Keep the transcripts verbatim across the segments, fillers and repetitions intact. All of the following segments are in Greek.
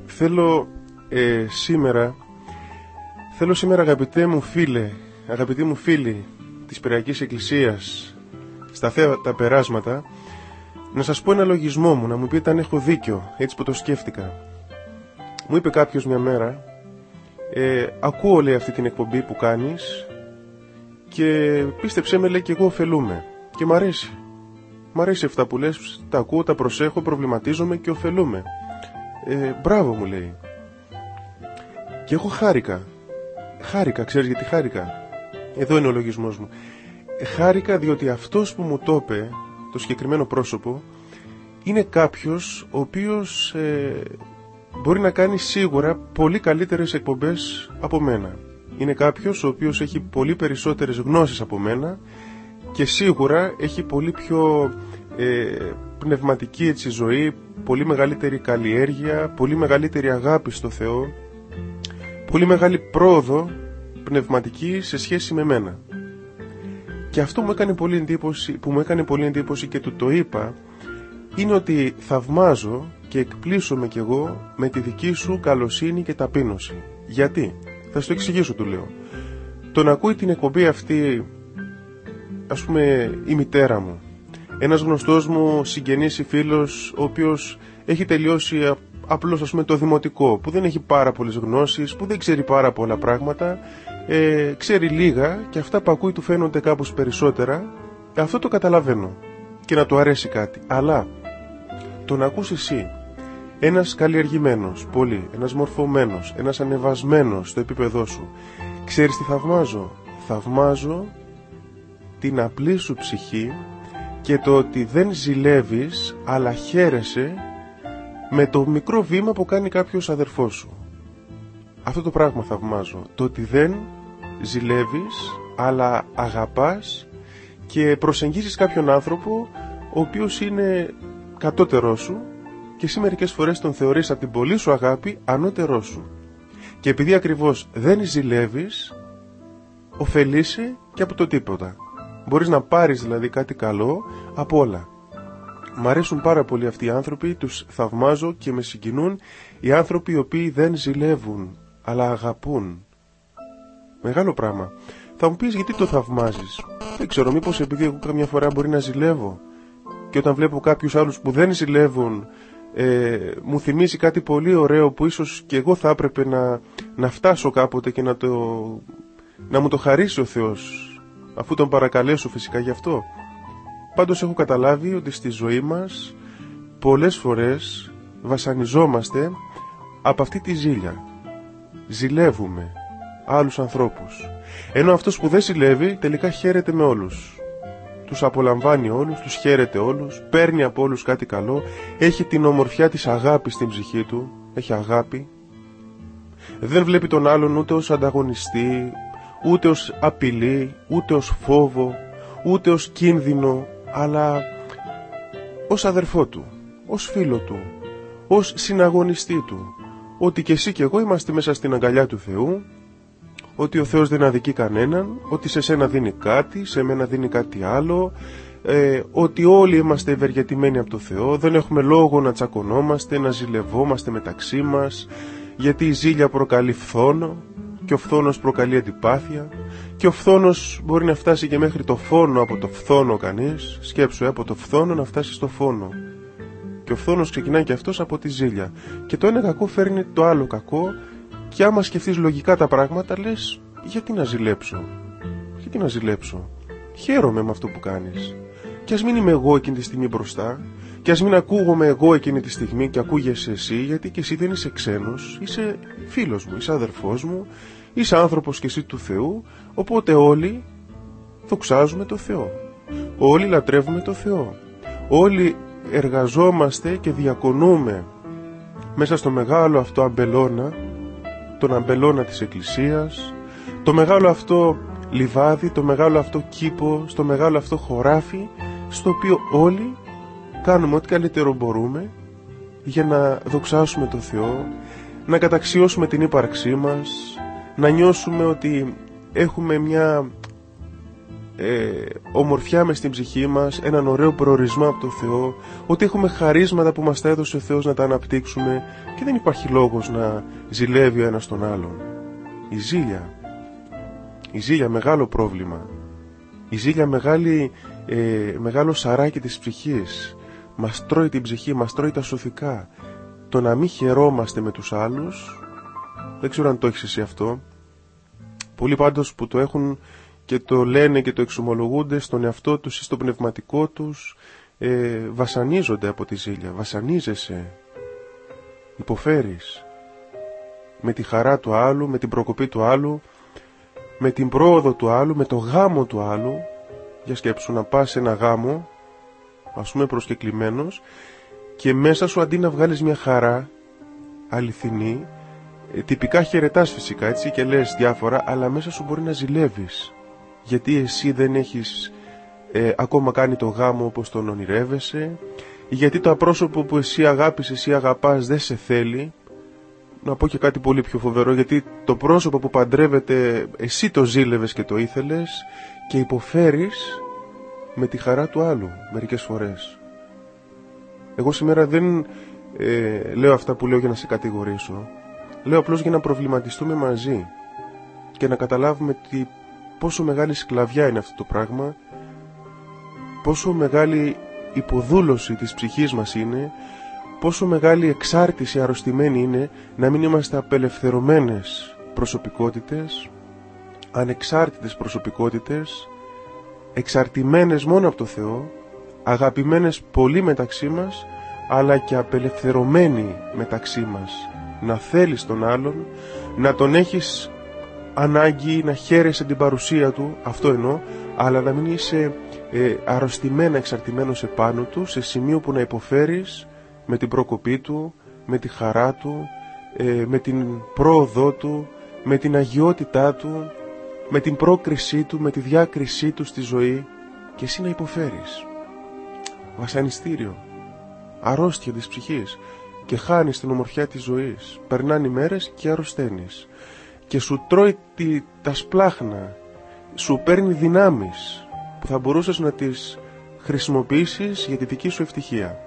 θέλω ε, σήμερα, θέλω σήμερα αγαπητέ μου φίλε, αγαπητοί μου φίλοι της Πειραϊκής Εκκλησίας, στα θέατα περάσματα, να σας πω ένα λογισμό μου, να μου πείτε αν έχω δίκιο, έτσι που το σκέφτηκα. Μου είπε κάποιος μια μέρα, ε, ακούω λέει αυτή την εκπομπή που κάνεις και πίστεψέ με λέει και εγώ ωφελούμαι και μ' αρέσει. Μ' αρέσει αυτά που λες, τα ακούω, τα προσέχω, προβληματίζομαι και ωφελούμαι. Ε, μπράβο μου λέει. Και εγώ χάρηκα. Χάρηκα, ξέρεις γιατί χάρηκα? Εδώ είναι ο λογισμός μου. Ε, χάρηκα διότι αυτός που μου το είπε, το συγκεκριμένο πρόσωπο, είναι κάποιος ο οποίος ε, μπορεί να κάνει σίγουρα πολύ καλύτερες εκπομπές από μένα. Είναι κάποιος ο οποίος έχει πολύ περισσότερες γνώσεις από μένα και σίγουρα έχει πολύ πιο ε, πνευματική έτσι, ζωή, πολύ μεγαλύτερη καλλιέργεια, πολύ μεγαλύτερη αγάπη στο Θεό, πολύ μεγάλη πρόοδο πνευματική σε σχέση με μένα. Και αυτό μου έκανε πολύ εντύπωση, που μου έκανε πολύ εντύπωση και του το είπα, είναι ότι θαυμάζω και εκπλήσωμαι κι εγώ με τη δική σου καλοσύνη και ταπείνωση. Γιατί? Θα σου το εξηγήσω, του λέω. Το να ακούει την εκπομπή αυτή, ας πούμε, η μητέρα μου, ένας γνωστός μου συγγενής ή φίλος, ο οποίος έχει τελειώσει απλώς, ας πούμε, το δημοτικό, που δεν έχει πάρα πολλές γνώσεις, που δεν ξέρει πάρα πολλά πράγματα, ε, ξέρει λίγα και αυτά που ακούει του φαίνονται κάπως περισσότερα, αυτό το καταλαβαίνω και να του αρέσει κάτι. Αλλά το να ακούς εσύ, ένας καλλιεργημένος, πολύ, ένας μορφωμένος, ένας ανεβασμένος στο επίπεδό σου, ξέρεις τι θαυμάζω? Θαυμάζω την απλή σου ψυχή και το ότι δεν ζηλεύεις αλλά χαίρεσαι με το μικρό βήμα που κάνει κάποιος αδερφός σου. Αυτό το πράγμα θαυμάζω. Το ότι δεν ζηλεύεις αλλά αγαπάς και προσεγγίζεις κάποιον άνθρωπο ο οποίος είναι κατώτερός σου και εσύ μερικές φορές τον θεωρείς από την πολύ σου αγάπη ανώτερός σου. Και επειδή ακριβώς δεν ζηλεύεις, ωφελείσαι και από το τίποτα. Μπορείς να πάρεις δηλαδή κάτι καλό από όλα. Μ' αρέσουν πάρα πολύ αυτοί οι άνθρωποι, τους θαυμάζω και με συγκινούν οι άνθρωποι οι οποίοι δεν ζηλεύουν, αλλά αγαπούν. Μεγάλο πράγμα. Θα μου πεις γιατί το θαυμάζεις? Δεν ξέρω, μήπως επειδή εγώ καμιά φορά μπορεί να ζηλεύω και όταν βλέπω κάποιους άλλους που δεν ζηλεύουν, ε, μου θυμίζει κάτι πολύ ωραίο που ίσως και εγώ θα έπρεπε να, να φτάσω κάποτε και να, το, να μου το χαρίσει ο Θεός, αφού τον παρακαλέσω φυσικά γι' αυτό. Πάντως έχω καταλάβει ότι στη ζωή μας πολλές φορές βασανιζόμαστε από αυτή τη ζήλια. Ζηλεύουμε άλλους ανθρώπους, ενώ αυτός που δεν ζηλεύει τελικά χαίρεται με όλους. Τους απολαμβάνει όλους, τους χαίρεται όλους, παίρνει από όλους κάτι καλό, έχει την ομορφιά της αγάπης στην ψυχή του, έχει αγάπη. Δεν βλέπει τον άλλον ούτε ως ανταγωνιστή, ούτε ως απειλή, ούτε ως φόβο, ούτε ως κίνδυνο, αλλά ως αδερφό του, ως φίλο του, ως συναγωνιστή του, ότι και εσύ και εγώ είμαστε μέσα στην αγκαλιά του Θεού, ότι ο Θεός δεν αδικεί κανέναν, ότι σε σένα δίνει κάτι, σε μένα δίνει κάτι άλλο, ε, ότι όλοι είμαστε ευεργετημένοι από το Θεό, δεν έχουμε λόγο να τσακωνόμαστε, να ζηλευόμαστε μεταξύ μας, γιατί η ζήλια προκαλεί φθόνο και ο φθόνος προκαλεί αντιπάθεια και ο φθόνος μπορεί να φτάσει και μέχρι το φόνο. Από το φθόνο κανείς, σκέψου, ε, από το φθόνο να φτάσει στο φόνο, και ο φθόνος ξεκινάει και αυτός από τη ζήλια και το ένα κακό φέρνει το άλλο κακό. Και άμα σκεφτείς λογικά τα πράγματα, λες, γιατί να ζηλέψω, γιατί να ζηλέψω, χαίρομαι με αυτό που κάνεις. Και ας μην είμαι εγώ εκείνη τη στιγμή μπροστά, και ας μην ακούγομαι εγώ εκείνη τη στιγμή και ακούγεσαι εσύ, γιατί και εσύ δεν είσαι ξένος, είσαι φίλος μου, είσαι αδερφός μου, είσαι άνθρωπος και εσύ του Θεού, οπότε όλοι δοξάζουμε το Θεό, όλοι λατρεύουμε το Θεό, όλοι εργαζόμαστε και διακονούμε μέσα στο μεγάλο αυτό αμπελώνα, τον αμπελώνα της Εκκλησίας, το μεγάλο αυτό λιβάδι, το μεγάλο αυτό κήπο, στο μεγάλο αυτό χωράφι, στο οποίο όλοι κάνουμε ό,τι καλύτερο μπορούμε για να δοξάσουμε τον Θεό, να καταξιώσουμε την ύπαρξή μας, να νιώσουμε ότι έχουμε μια ε, ομορφιά μες στην ψυχή μας, έναν ωραίο προορισμό από τον Θεό, ότι έχουμε χαρίσματα που μας τα έδωσε ο Θεός να τα αναπτύξουμε και δεν υπάρχει λόγος να ζηλεύει ο ένας τον άλλον. Η ζήλια, η ζήλια μεγάλο πρόβλημα, η ζήλια μεγάλη, ε, μεγάλο σαράκι της ψυχής, μας τρώει την ψυχή, μας τρώει τα σωθικά. Το να μην χαιρόμαστε με τους άλλους, δεν ξέρω αν το έχεις εσύ αυτό, πολλοί πάντως που το έχουν και το λένε και το εξομολογούνται στον εαυτό τους ή στο πνευματικό τους, ε, βασανίζονται από τη ζήλια. Βασανίζεσαι, υποφέρεις με τη χαρά του άλλου, με την προκοπή του άλλου, με την πρόοδο του άλλου, με το γάμο του άλλου. Για σκέψου να πας σε ένα γάμο, ας πούμε προσκεκλημένος, και μέσα σου αντί να βγάλεις μια χαρά αληθινή, ε, τυπικά χαιρετάς φυσικά έτσι και λες διάφορα, αλλά μέσα σου μπορεί να ζηλεύεις, γιατί εσύ δεν έχεις ε, ακόμα κάνει το γάμο όπως τον ονειρεύεσαι, γιατί το απρόσωπο που εσύ αγάπησες, εσύ αγαπάς δεν σε θέλει. Να πω και κάτι πολύ πιο φοβερό, γιατί το πρόσωπο που παντρεύεται εσύ το ζήλευες και το ήθελες και υποφέρεις με τη χαρά του άλλου μερικές φορές. Εγώ σήμερα δεν ε, λέω αυτά που λέω για να σε κατηγορήσω. Λέω απλώς για να προβληματιστούμε μαζί και να καταλάβουμε τι, πόσο μεγάλη σκλαβιά είναι αυτό το πράγμα, πόσο μεγάλη υποδούλωση της ψυχής μας είναι, πόσο μεγάλη εξάρτηση αρρωστημένη είναι να μην είμαστε απελευθερωμένες προσωπικότητες, ανεξάρτητες προσωπικότητες, εξαρτημένες μόνο από το Θεό, αγαπημένες πολύ μεταξύ μας, αλλά και απελευθερωμένοι μεταξύ μας. Να θέλεις τον άλλον, να τον έχεις ανάγκη, να χαίρεσαι την παρουσία του, αυτό εννοώ, αλλά να μην είσαι ε, αρρωστημένα εξαρτημένος επάνω του, σε σημείο που να υποφέρεις με την προκοπή του, με τη χαρά του, ε, με την πρόοδό του, με την αγιότητά του, με την πρόκρισή του, με τη διάκρισή του στη ζωή, και εσύ να υποφέρεις. Βασανιστήριο, αρρώστια της ψυχής, και χάνεις την ομορφιά της ζωής. Περνάνε οι μέρες και αρρωσταίνεις και σου τρώει τη, τα σπλάχνα, σου παίρνει δυνάμεις που θα μπορούσες να τις χρησιμοποιήσεις για τη δική σου ευτυχία.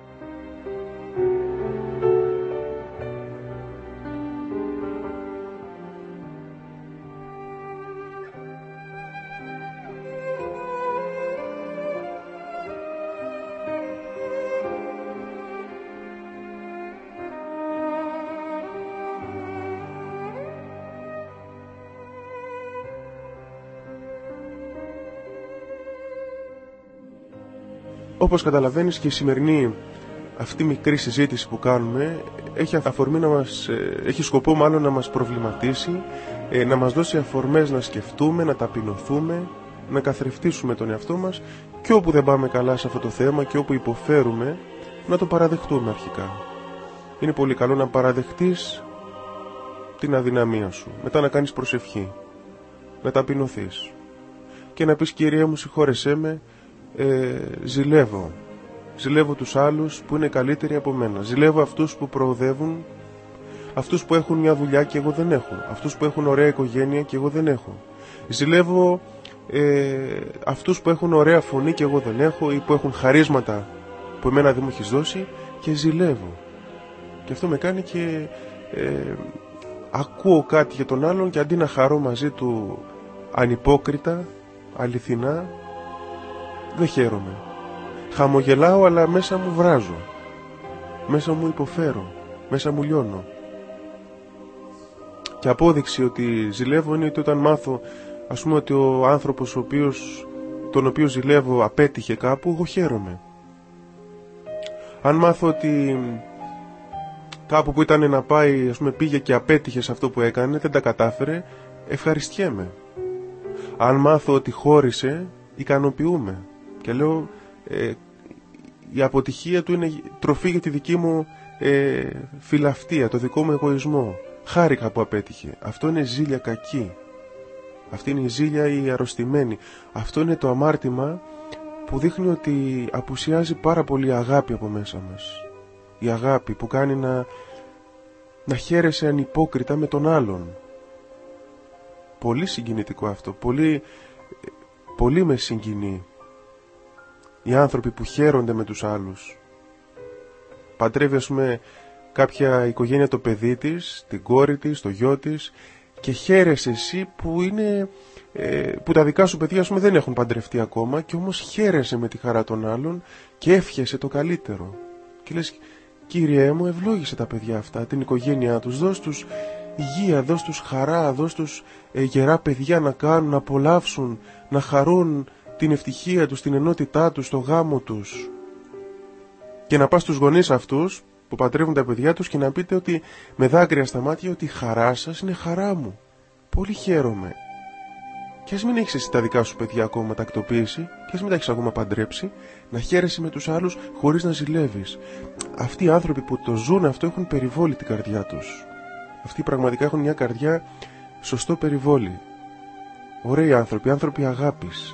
Όπως καταλαβαίνεις, και η σημερινή αυτή μικρή συζήτηση που κάνουμε έχει αφορμή να μας, έχει σκοπό μάλλον να μας προβληματίσει, να μας δώσει αφορμές να σκεφτούμε, να ταπεινωθούμε, να καθρεφτίσουμε τον εαυτό μας, και όπου δεν πάμε καλά σε αυτό το θέμα και όπου υποφέρουμε, να το παραδεχτούμε αρχικά. Είναι πολύ καλό να παραδεχτείς την αδυναμία σου, μετά να κάνεις προσευχή, να ταπεινωθείς και να πεις: Κύριε μου, συγχώρεσέ με, Ε, ζηλεύω ζηλεύω τους άλλους που είναι καλύτεροι από μένα, ζηλεύω αυτούς που προοδεύουν, αυτούς που έχουν μια δουλειά και εγώ δεν έχω, αυτούς που έχουν ωραία οικογένεια και εγώ δεν έχω, ζηλεύω ε, αυτούς που έχουν ωραία φωνή και εγώ δεν έχω, ή που έχουν χαρίσματα που εμένα δεν μου έχεις δώσει, και ζηλεύω. Και αυτό με κάνει και ε, ακούω κάτι για τον άλλον και αντί να χαρώ μαζί του ανυπόκριτα, αληθινά, δεν χαίρομαι. Χαμογελάω, αλλά μέσα μου βράζω, μέσα μου υποφέρω, μέσα μου λιώνω. Και απόδειξη ότι ζηλεύω είναι ότι όταν μάθω, ας πούμε, ότι ο άνθρωπος ο οποίος, τον οποίο ζηλεύω απέτυχε κάπου, εγώ χαίρομαι. Αν μάθω ότι κάπου που ήταν να πάει, ας πούμε, πήγε και απέτυχε σε αυτό που έκανε, δεν τα κατάφερε, ευχαριστιέμαι. Αν μάθω ότι χώρισε, ικανοποιούμε και λέω ε, η αποτυχία του είναι τροφή για τη δική μου ε, φιλαυτία, το δικό μου εγωισμό. Χάρηκα που απέτυχε. Αυτό είναι ζήλια κακή. Αυτή είναι η ζήλια η αρρωστημένη. Αυτό είναι το αμάρτημα που δείχνει ότι απουσιάζει πάρα πολύ αγάπη από μέσα μας. Η αγάπη που κάνει να, να χαίρεσαι ανυπόκριτα με τον άλλον. Πολύ συγκινητικό αυτό. Πολύ πολύ με συγκινεί οι άνθρωποι που χαίρονται με τους άλλους. Παντρεύει, ας πούμε, κάποια οικογένεια το παιδί της, την κόρη της, το γιο της, και χαίρεσαι εσύ που είναι, ε, που τα δικά σου παιδιά, ας πούμε, δεν έχουν παντρευτεί ακόμα, και όμως χαίρεσαι με τη χαρά των άλλων και εύχεσαι το καλύτερο. Και λες, Κύριε μου, ευλόγησε τα παιδιά αυτά, την οικογένειά τους, δώσ' τους υγεία, δώσ' τους χαρά, δώσ' τους ε, γερά παιδιά να κάνουν, να απολαύσουν, να χαρούν την ευτυχία τους, την ενότητά τους, το γάμο τους. Και να πας στους γονείς αυτούς που παντρεύουν τα παιδιά τους και να πείτε ότι με δάκρυα στα μάτια ότι η χαρά σας είναι χαρά μου. Πολύ χαίρομαι. Και ας μην έχεις εσύ τα δικά σου παιδιά ακόμα τακτοποίηση, και ας μην τα έχεις ακόμα παντρέψει, να χαίρεσαι με τους άλλους χωρίς να ζηλεύεις. Αυτοί οι άνθρωποι που το ζουν αυτό έχουν περιβόλει την καρδιά τους. Αυτοί πραγματικά έχουν μια καρδιά σωστό περιβόλι. Ωραίοι άνθρωποι, άνθρωποι αγάπης.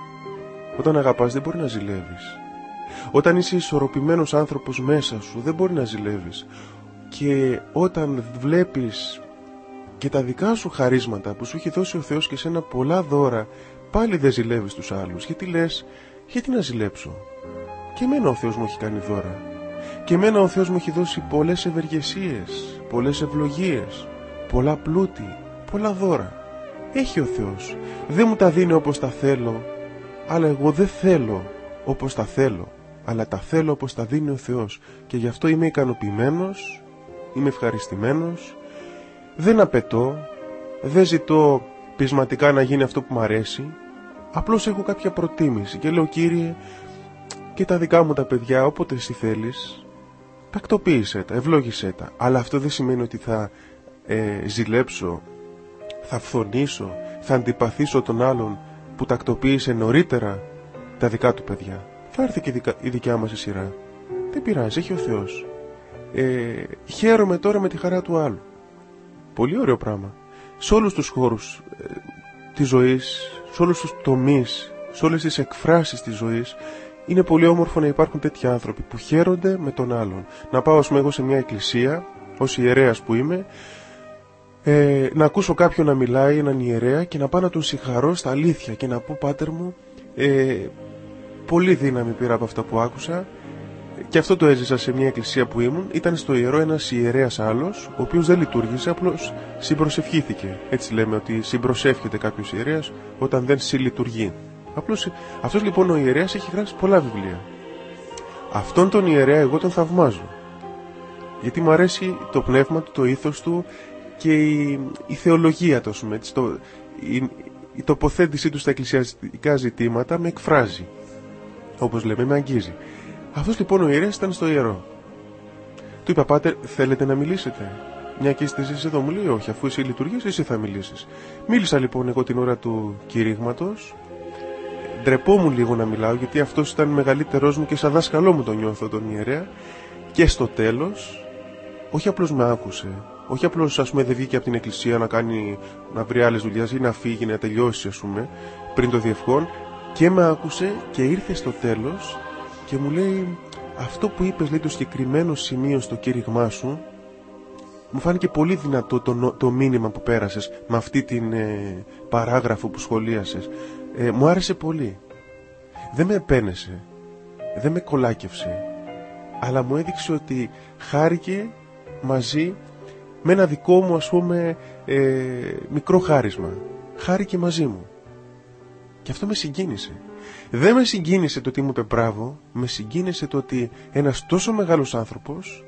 Όταν αγαπάς δεν μπορεί να ζηλεύεις. Όταν είσαι ισορροπημένος άνθρωπος μέσα σου δεν μπορεί να ζηλεύεις. Και όταν βλέπεις και τα δικά σου χαρίσματα που σου έχει δώσει ο Θεός και σένα πολλά δώρα, πάλι δεν ζηλεύεις τους άλλους. Γιατί λες, γιατί να ζηλέψω? Και εμένα ο Θεός μου έχει κάνει δώρα. Και εμένα ο Θεός μου έχει δώσει πολλές ευεργεσίες, πολλές ευλογίες, πολλά πλούτη, πολλά δώρα. Έχει ο Θεός. Δεν μου τα δίνει όπως τα θέλω, αλλά εγώ δεν θέλω όπως τα θέλω, αλλά τα θέλω όπως τα δίνει ο Θεός. Και γι' αυτό είμαι ικανοποιημένος, είμαι ευχαριστημένος, δεν απαιτώ, δεν ζητώ πεισματικά να γίνει αυτό που μου αρέσει, απλώς έχω κάποια προτίμηση και λέω, Κύριε, και τα δικά μου τα παιδιά, όποτε εσύ θέλεις, τακτοποίησέ τα, ευλόγησέ τα. Αλλά αυτό δεν σημαίνει ότι θα ε, ζηλέψω, θα φθονήσω, θα αντιπαθήσω τον άλλον που τακτοποίησε νωρίτερα τα δικά του παιδιά. Θα έρθει και η δικιά μας η σειρά. Δεν πειράζει, έχει ο Θεός. Ε, χαίρομαι τώρα με τη χαρά του άλλου. Πολύ ωραίο πράγμα. Σε όλους τους χώρους ε, της ζωής, σε όλους τους τομείς, σε όλες τις εκφράσεις της ζωής, είναι πολύ όμορφο να υπάρχουν τέτοιοι άνθρωποι που χαίρονται με τον άλλον. Να πάω, ας πούμε, εγώ σε μια εκκλησία, ως ιερέας που είμαι, ε, να ακούσω κάποιον να μιλάει, έναν ιερέα, και να πάω να τον συγχαρώ στα αλήθεια και να πω, Πάτερ μου, ε, πολύ δύναμη πήρα από αυτά που άκουσα. Και αυτό το έζησα σε μια εκκλησία που ήμουν. Ήταν στο ιερό ένας ιερέας άλλος, ο οποίος δεν λειτουργήσε, απλώς συμπροσευχήθηκε. Έτσι λέμε ότι συμπροσεύχεται κάποιος ιερέας όταν δεν συλλειτουργεί. Απλώς, αυτός λοιπόν ο ιερέας έχει γράψει πολλά βιβλία. Αυτόν τον ιερέα εγώ τον θαυμάζω. Γιατί μου αρέσει το πνεύμα του, το ήθος του και η, η θεολογία του, έτσι, το, η, η τοποθέτησή του στα εκκλησιαστικά ζητήματα με εκφράζει. Όπως λέμε, με αγγίζει. Αυτός λοιπόν ο ιερέας ήταν στο ιερό. Του είπα, Πάτερ, θέλετε να μιλήσετε? Μια και είστε εσείς εδώ. Μου λέει, όχι, αφού εσύ λειτουργείς, εσύ θα μιλήσεις. Μίλησα λοιπόν εγώ την ώρα του κηρύγματος. Ντρεπόμουν λίγο να μιλάω, γιατί αυτός ήταν μεγαλύτερός μου και σαν δάσκαλό μου τον νιώθω τον ιερέα. Και στο τέλος, όχι απλώς με άκουσε, όχι απλώς, ας πούμε, δεν βγήκε από την εκκλησία να κάνει, να βρει άλλες δουλειές ή να φύγει, να τελειώσει, ας πούμε, πριν το διευχόν, και με άκουσε και ήρθε στο τέλος και μου λέει, αυτό που είπες, λέει, το συγκεκριμένο σημείο στο κήρυγμά σου, μου φάνηκε πολύ δυνατό το, το μήνυμα που πέρασες με αυτή την ε, παράγραφο που σχολίασες. Ε, μου άρεσε πολύ. Δεν με επένεσε, δεν με κολάκευσε, αλλά μου έδειξε ότι χάρηκε μαζί με ένα δικό μου, ας πούμε, ε, μικρό χάρισμα. Χάρηκε μαζί μου. Και αυτό με συγκίνησε. Δεν με συγκίνησε το ότι μου είπε μπράβο, με συγκίνησε το ότι ένας τόσο μεγάλος άνθρωπος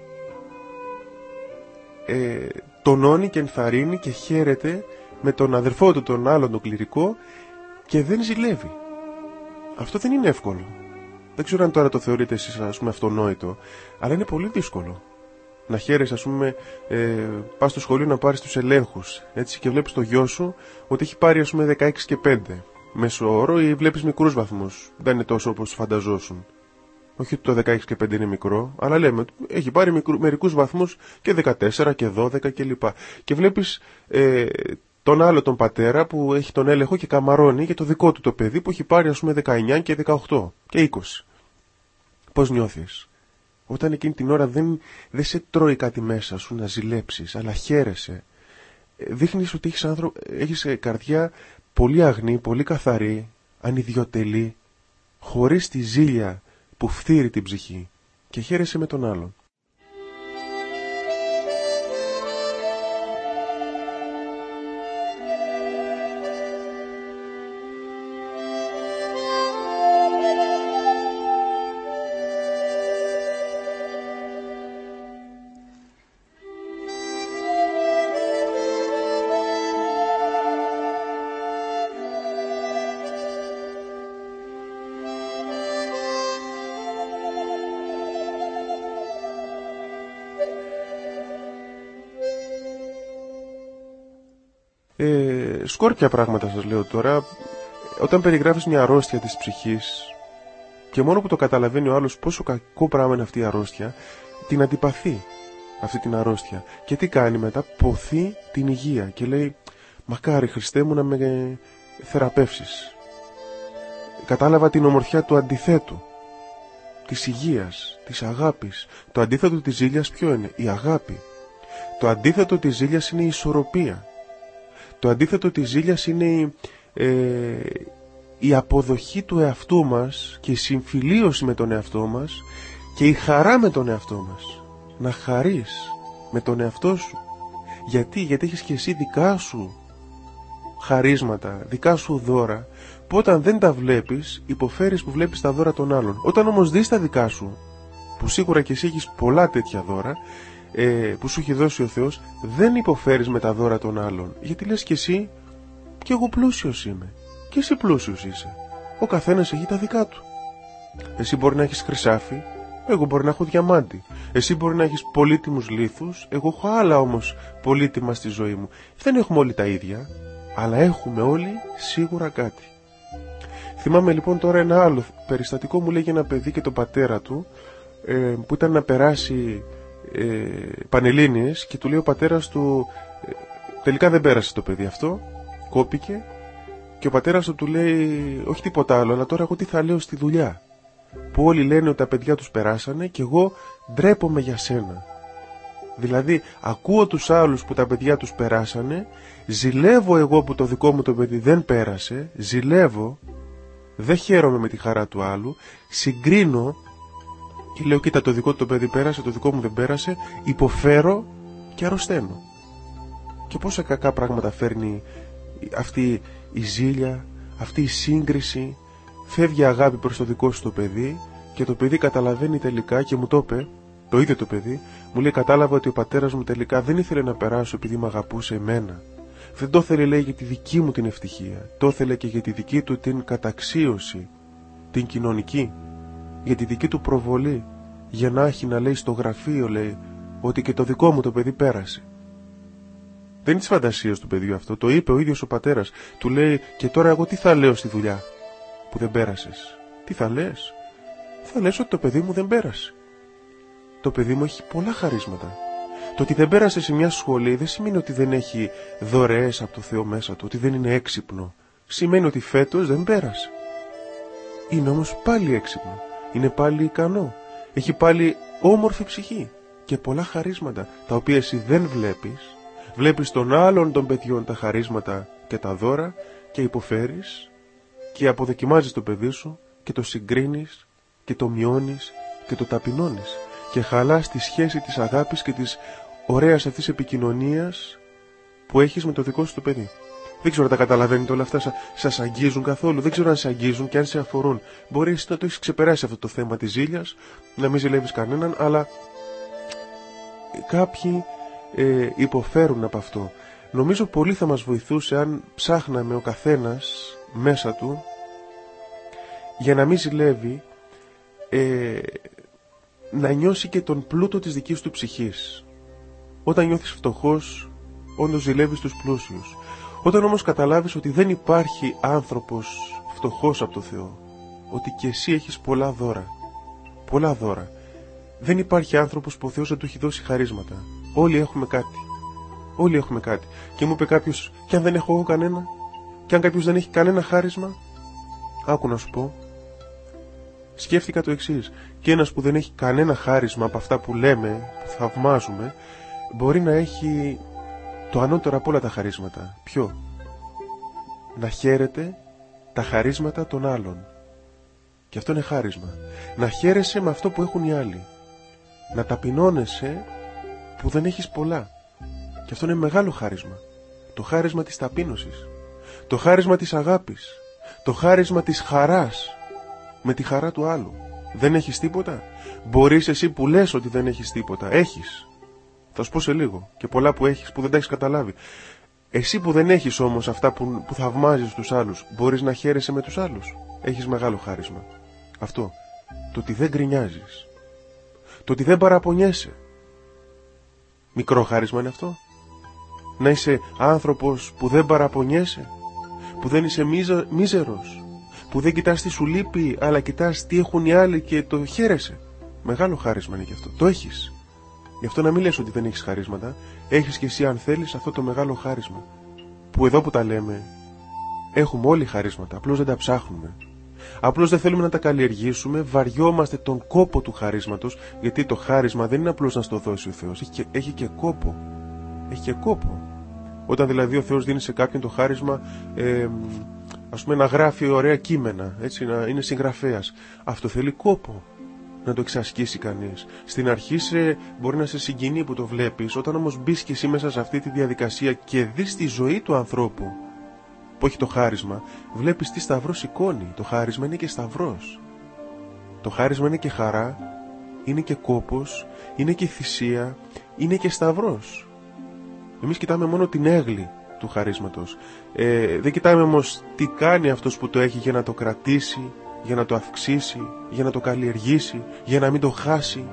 ε, τονώνει και ενθαρρύνει και χαίρεται με τον αδερφό του, τον άλλον, τον κληρικό, και δεν ζηλεύει. Αυτό δεν είναι εύκολο. Δεν ξέρω αν τώρα το θεωρείτε εσείς, ας πούμε, αυτονόητο, αλλά είναι πολύ δύσκολο. Να χαίρεσαι, ας πούμε, ε, πας στο σχολείο να πάρεις τους ελέγχους, έτσι, και βλέπεις το γιο σου ότι έχει πάρει, ας πούμε, δεκαέξι και πέντε μέσο όρο, ή βλέπεις μικρούς βαθμούς. Δεν είναι τόσο όπως φανταζόσουν. Όχι ότι το δεκαέξι και πέντε είναι μικρό, αλλά λέμε ότι έχει πάρει μικρού, μερικούς βαθμούς και δεκατέσσερα και δώδεκα κλπ. Και βλέπεις ε, τον άλλο τον πατέρα που έχει τον έλεγχο και καμαρώνει για το δικό του το παιδί που έχει πάρει, ας πούμε, δεκαεννιά και δεκαοκτώ και είκοσι. Πώς νιώθεις? Όταν εκείνη την ώρα δεν, δεν σε τρώει κάτι μέσα σου να ζηλέψεις, αλλά χαίρεσαι. Δείχνεις ότι έχεις, άνθρω... έχεις καρδιά πολύ αγνή, πολύ καθαρή, ανιδιοτελή, χωρίς τη ζήλια που φθείρει την ψυχή, και χαίρεσαι με τον άλλον. Ε, σκόρπια πράγματα σας λέω τώρα. Όταν περιγράφεις μια αρρώστια της ψυχής και μόνο που το καταλαβαίνει ο άλλος πόσο κακό πράγμα είναι αυτή η αρρώστια, την αντιπαθεί αυτή την αρρώστια. Και τι κάνει μετά? Ποθεί την υγεία και λέει μακάρι Χριστέ μου να με θεραπεύσεις. Κατάλαβα την ομορφιά του αντιθέτου, της υγείας, της αγάπης. Το αντίθετο της ζήλιας ποιο είναι? Η αγάπη. Το αντίθετο της ζήλιας είναι η ισορροπία. Το αντίθετο της ζήλιας είναι η, ε, η αποδοχή του εαυτού μας και η συμφιλίωση με τον εαυτό μας και η χαρά με τον εαυτό μας. Να χαρείς με τον εαυτό σου. Γιατί? Γιατί έχεις και εσύ δικά σου χαρίσματα, δικά σου δώρα, που όταν δεν τα βλέπεις, υποφέρεις που βλέπεις τα δώρα των άλλων. Όταν όμως δεις τα δικά σου, που σίγουρα και εσύ έχεις πολλά τέτοια δώρα, ε, που σου έχει δώσει ο Θεός, δεν υποφέρεις με τα δώρα των άλλων. Γιατί λες και εσύ, και εγώ πλούσιος είμαι, και εσύ πλούσιος είσαι. Ο καθένας έχει τα δικά του. Εσύ μπορεί να έχεις χρυσάφι, εγώ μπορεί να έχω διαμάντι. Εσύ μπορεί να έχεις πολύτιμους λίθους, εγώ έχω άλλα όμως πολύτιμα στη ζωή μου. Δεν έχουμε όλοι τα ίδια, αλλά έχουμε όλοι σίγουρα κάτι. Θυμάμαι λοιπόν τώρα ένα άλλο περιστατικό. Μου λέγει ένα παιδί και τον πατέρα του, ε, που ήταν να περάσει ε, πανελλήνιες, και του λέει ο πατέρας του, ε, τελικά δεν πέρασε το παιδί αυτό, κόπηκε, και ο πατέρας του του λέει όχι τίποτα άλλο, αλλά τώρα εγώ τι θα λέω στη δουλειά, που όλοι λένε ότι τα παιδιά τους περάσανε και εγώ ντρέπομαι για σένα. Δηλαδή ακούω τους άλλους που τα παιδιά τους περάσανε, ζηλεύω εγώ που το δικό μου το παιδί δεν πέρασε, ζηλεύω, δεν χαίρομαι με τη χαρά του άλλου, συγκρίνω και λέω κοίτα το δικό του το παιδί πέρασε, το δικό μου δεν πέρασε, υποφέρω και αρρωσταίνω. Και πόσα κακά πράγματα φέρνει αυτή η ζήλια, αυτή η σύγκριση. Φεύγει αγάπη προς το δικό σου το παιδί και το παιδί καταλαβαίνει τελικά, και μου το είπε, το ίδιο το παιδί, μου λέει κατάλαβα ότι ο πατέρας μου τελικά δεν ήθελε να περάσω επειδή με αγαπούσε εμένα. Δεν το ήθελε, λέει, για τη δική μου την ευτυχία. Το ήθελε και για τη δική του την καταξίωση, την κοινωνική, για τη δική του προβολή, για να έχει να λέει στο γραφείο, λέει, ότι και το δικό μου το παιδί πέρασε. Δεν είναι της φαντασίας του παιδιού αυτό, το είπε ο ίδιος ο πατέρας. Του λέει και τώρα εγώ τι θα λέω στη δουλειά που δεν πέρασες? Τι θα λες? Θα λες ότι το παιδί μου δεν πέρασε. Το παιδί μου έχει πολλά χαρίσματα. Το ότι δεν πέρασε σε μια σχολή δεν σημαίνει ότι δεν έχει δωρεές από το Θεό μέσα του, ότι δεν είναι έξυπνο. Σημαίνει ότι φέτος δεν πέρασε. Είναι όμως πάλι έξυπνο, είναι πάλι ικανό, έχει πάλι όμορφη ψυχή και πολλά χαρίσματα, τα οποία εσύ δεν βλέπεις. Βλέπεις των άλλων των παιδιών τα χαρίσματα και τα δώρα και υποφέρεις και αποδοκιμάζεις το παιδί σου και το συγκρίνεις και το μειώνεις και το ταπεινώνεις και χαλάς τη σχέση της αγάπης και της ωραίας αυτής επικοινωνίας που έχεις με το δικό σου το παιδί. Δεν ξέρω αν τα καταλαβαίνετε όλα αυτά, σας αγγίζουν καθόλου? Δεν ξέρω αν σε αγγίζουν και αν σε αφορούν. Μπορεί να το έχεις ξεπεράσει αυτό το θέμα της ζήλιας, να μην ζηλεύεις κανέναν, αλλά κάποιοι ε, υποφέρουν από αυτό. Νομίζω πολύ θα μας βοηθούσε αν ψάχναμε ο καθένας μέσα του για να μην ζηλεύει, ε, να νιώσει και τον πλούτο της δικής του ψυχής. Όταν νιώθεις φτωχός, όντως ζηλεύεις τους πλούσιους. Όταν όμως καταλάβεις ότι δεν υπάρχει άνθρωπος φτωχός από το Θεό, ότι και εσύ έχεις πολλά δώρα, πολλά δώρα, δεν υπάρχει άνθρωπος που ο Θεός δεν του έχει δώσει χαρίσματα. Όλοι έχουμε κάτι. Όλοι έχουμε κάτι. Και μου είπε κάποιος, και αν δεν έχω εγώ κανένα, και αν κάποιος δεν έχει κανένα χάρισμα, άκου να σου πω, σκέφτηκα το εξής, και ένας που δεν έχει κανένα χάρισμα από αυτά που λέμε, που θαυμάζουμε, μπορεί να έχει το ανώτερο από όλα τα χαρίσματα. Ποιο? Να χαίρεται τα χαρίσματα των άλλων. Και αυτό είναι χάρισμα. Να χαίρεσαι με αυτό που έχουν οι άλλοι. Να ταπεινώνεσαι που δεν έχεις πολλά. Και αυτό είναι μεγάλο χάρισμα. Το χάρισμα της ταπείνωσης. Το χάρισμα της αγάπης. Το χάρισμα της χαράς με τη χαρά του άλλου. Δεν έχεις τίποτα? Μπορείς εσύ που λες ότι δεν έχεις τίποτα? Έχεις. Θα σου πω σε λίγο. Και πολλά που έχεις που δεν τα έχεις καταλάβει. Εσύ που δεν έχεις όμως αυτά που, που θαυμάζεις τους άλλους, μπορείς να χαίρεσαι με τους άλλους? Έχεις μεγάλο χάρισμα. Αυτό. Το ότι δεν γκρινιάζεις. Το ότι δεν παραπονιέσαι. Μικρό χάρισμα είναι αυτό. Να είσαι άνθρωπος που δεν παραπονιέσαι. Που δεν είσαι μίζα, μίζερος. Που δεν κοιτάς τι σου λείπει, αλλά κοιτάς τι έχουν οι άλλοι και το χαίρεσαι. Μεγάλο χάρισμα είναι και αυτό. Το έχεις. Γι' αυτό να μην λες ότι δεν έχεις χαρίσματα. Έχεις και εσύ, αν θέλεις, αυτό το μεγάλο χάρισμα. Που εδώ που τα λέμε, έχουμε όλοι χαρίσματα. Απλώς δεν τα ψάχνουμε. Απλώς δεν θέλουμε να τα καλλιεργήσουμε. Βαριόμαστε τον κόπο του χαρίσματος. Γιατί το χάρισμα δεν είναι απλώς να στο δώσει ο Θεός. Έχει και, έχει και κόπο. Έχει και κόπο. Όταν δηλαδή ο Θεός δίνει σε κάποιον το χάρισμα, ε, ας πούμε, να γράφει ωραία κείμενα, έτσι, να είναι συγγραφέας. Αυτό θέλει κόπο να το εξασκήσει κανείς. Στην αρχή σε, μπορεί να σε συγκινεί που το βλέπεις. Όταν όμως μπεις και εσύ μέσα σε αυτή τη διαδικασία και δεις τη ζωή του ανθρώπου που έχει το χάρισμα, βλέπεις τι σταυρό σηκώνει. Το χάρισμα είναι και σταυρός. Το χάρισμα είναι και χαρά, είναι και κόπος, είναι και θυσία, είναι και σταυρός. Εμείς κοιτάμε μόνο την έγλη του χαρίσματος. Ε, δεν κοιτάμε όμως τι κάνει αυτός που το έχει για να το κρατήσει, για να το αυξήσει, για να το καλλιεργήσει, για να μην το χάσει.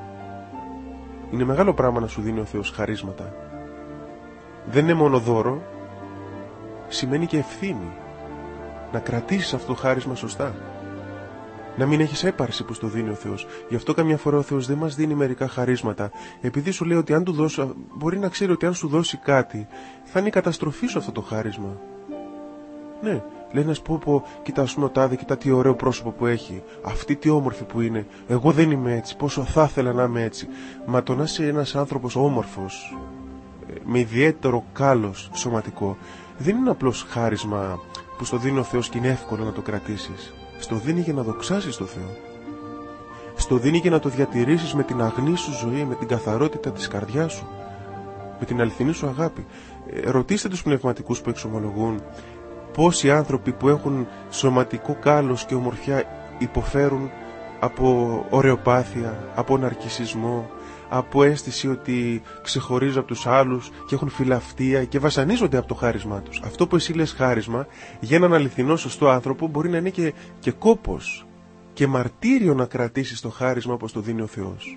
Είναι μεγάλο πράγμα να σου δίνει ο Θεός χαρίσματα. Δεν είναι μόνο δώρο, σημαίνει και ευθύνη. Να κρατήσεις αυτό το χάρισμα σωστά. Να μην έχεις έπαρση που στο δίνει ο Θεός. Γι' αυτό καμιά φορά ο Θεός δεν μας δίνει μερικά χαρίσματα. Επειδή σου λέει ότι αν του δώσω, μπορεί να ξέρει ότι αν σου δώσει κάτι, θα είναι η καταστροφή σου αυτό το χάρισμα. Ναι, λέει να σου πω, πω κοίτα, ας πούμε, ο τάδε, κοίτα τι ωραίο πρόσωπο που έχει. Αυτή τι όμορφη που είναι. Εγώ δεν είμαι έτσι. Πόσο θα ήθελα να είμαι έτσι. Μα το να είσαι ένας άνθρωπος όμορφος, με ιδιαίτερο κάλος σωματικό, δεν είναι απλώς χάρισμα που στο δίνει ο Θεός και είναι εύκολο να το κρατήσεις. Στο δίνει για να δοξάσεις το Θεό. Στο δίνει για να το διατηρήσεις με την αγνή σου ζωή, με την καθαρότητα της καρδιάς σου, με την αληθινή σου αγάπη. Ε, ρωτήστε τους πνευματικούς που εξομολογούν πόσοι άνθρωποι που έχουν σωματικό κάλος και ομορφιά υποφέρουν από ωρεοπάθεια, από ναρκισσισμό, από αίσθηση ότι ξεχωρίζουν από τους άλλους και έχουν φιλαυτία και βασανίζονται από το χάρισμά τους. Αυτό που εσύ λες χάρισμα, για έναν αληθινό σωστό άνθρωπο μπορεί να είναι και, και κόπος και μαρτύριο να κρατήσεις το χάρισμα όπως το δίνει ο Θεός.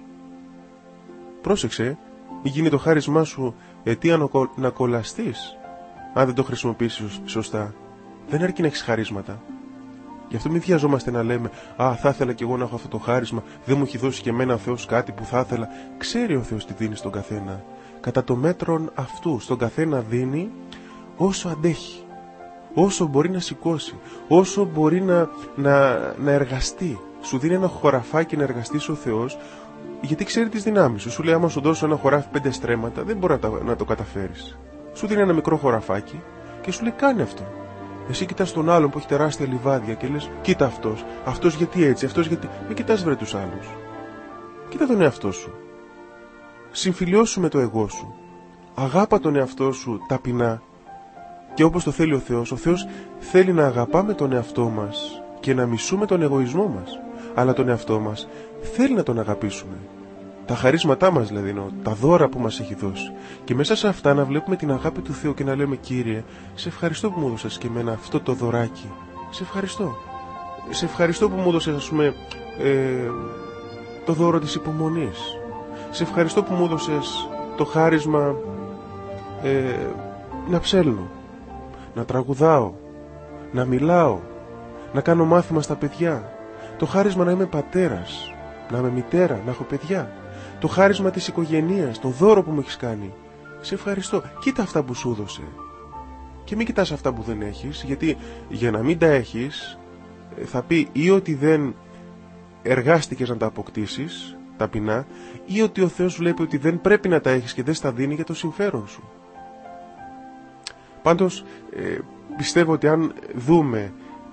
Πρόσεξε, μην γίνει το χάρισμά σου αιτία να, κο, να κολλαστείς αν δεν το χρησιμοποιήσεις σωστά. Δεν αρκεί να έχεις χαρίσματα. Γι' αυτό μην βιαζόμαστε να λέμε «Α, θα ήθελα κι εγώ να έχω αυτό το χάρισμα, δεν μου έχει δώσει και εμένα ο Θεός κάτι που θα ήθελα». Ξέρει ο Θεός τι δίνει στον καθένα. Κατά το μέτρον αυτού, στον καθένα δίνει όσο αντέχει, όσο μπορεί να σηκώσει, όσο μπορεί να, να, να εργαστεί. Σου δίνει ένα χωραφάκι να εργαστείς ο Θεός, γιατί ξέρει τις δυνάμεις σου. Σου λέει άμα σου δώσω ένα χωράφι πέντε στρέμματα, δεν μπορεί να, τα, να το καταφέρεις. Σου δίνει ένα μικρό χωραφάκι και σου λέει κάνε αυτό. Εσύ κοιτάς τον άλλον που έχει τεράστια λιβάδια και λες κοίτα αυτός, αυτός γιατί έτσι, αυτός γιατί... Μην κοιτάς βρε τους άλλους. Κοίτα τον εαυτό σου. Συμφιλιώσου με το εγώ σου. Αγάπα τον εαυτό σου ταπεινά. Και όπως το θέλει ο Θεός, ο Θεός θέλει να αγαπάμε τον εαυτό μας και να μισούμε τον εγωισμό μας. Αλλά τον εαυτό μας θέλει να τον αγαπήσουμε. Τα χαρίσματά μας δηλαδή, εννοώ, τα δώρα που μας έχει δώσει. Και μέσα σε αυτά να βλέπουμε την αγάπη του Θεού και να λέμε Κύριε, σε ευχαριστώ που μου έδωσες και εμένα αυτό το δωράκι. Σε ευχαριστώ. Σε ευχαριστώ που μου έδωσες, ας πούμε, ε, το δώρο της υπομονής. Σε ευχαριστώ που μου έδωσες το χάρισμα ε, να ψέλνω, να τραγουδάω, να μιλάω, να κάνω μάθημα στα παιδιά. Το χάρισμα να είμαι πατέρας, να είμαι μητέρα, να έχω παιδιά. Το χάρισμα της οικογένειας, το δώρο που μου έχεις κάνει. Σε ευχαριστώ. Κοίτα αυτά που σου έδωσε. Και μην κοιτάς αυτά που δεν έχεις, γιατί για να μην τα έχεις, θα πει ή ότι δεν εργάστηκες να τα αποκτήσεις, ταπεινά, ή ότι ο Θεός βλέπει ότι δεν πρέπει να τα έχεις και δεν στα δίνει για το συμφέρον σου. Πάντως, ε, πιστεύω ότι αν δούμε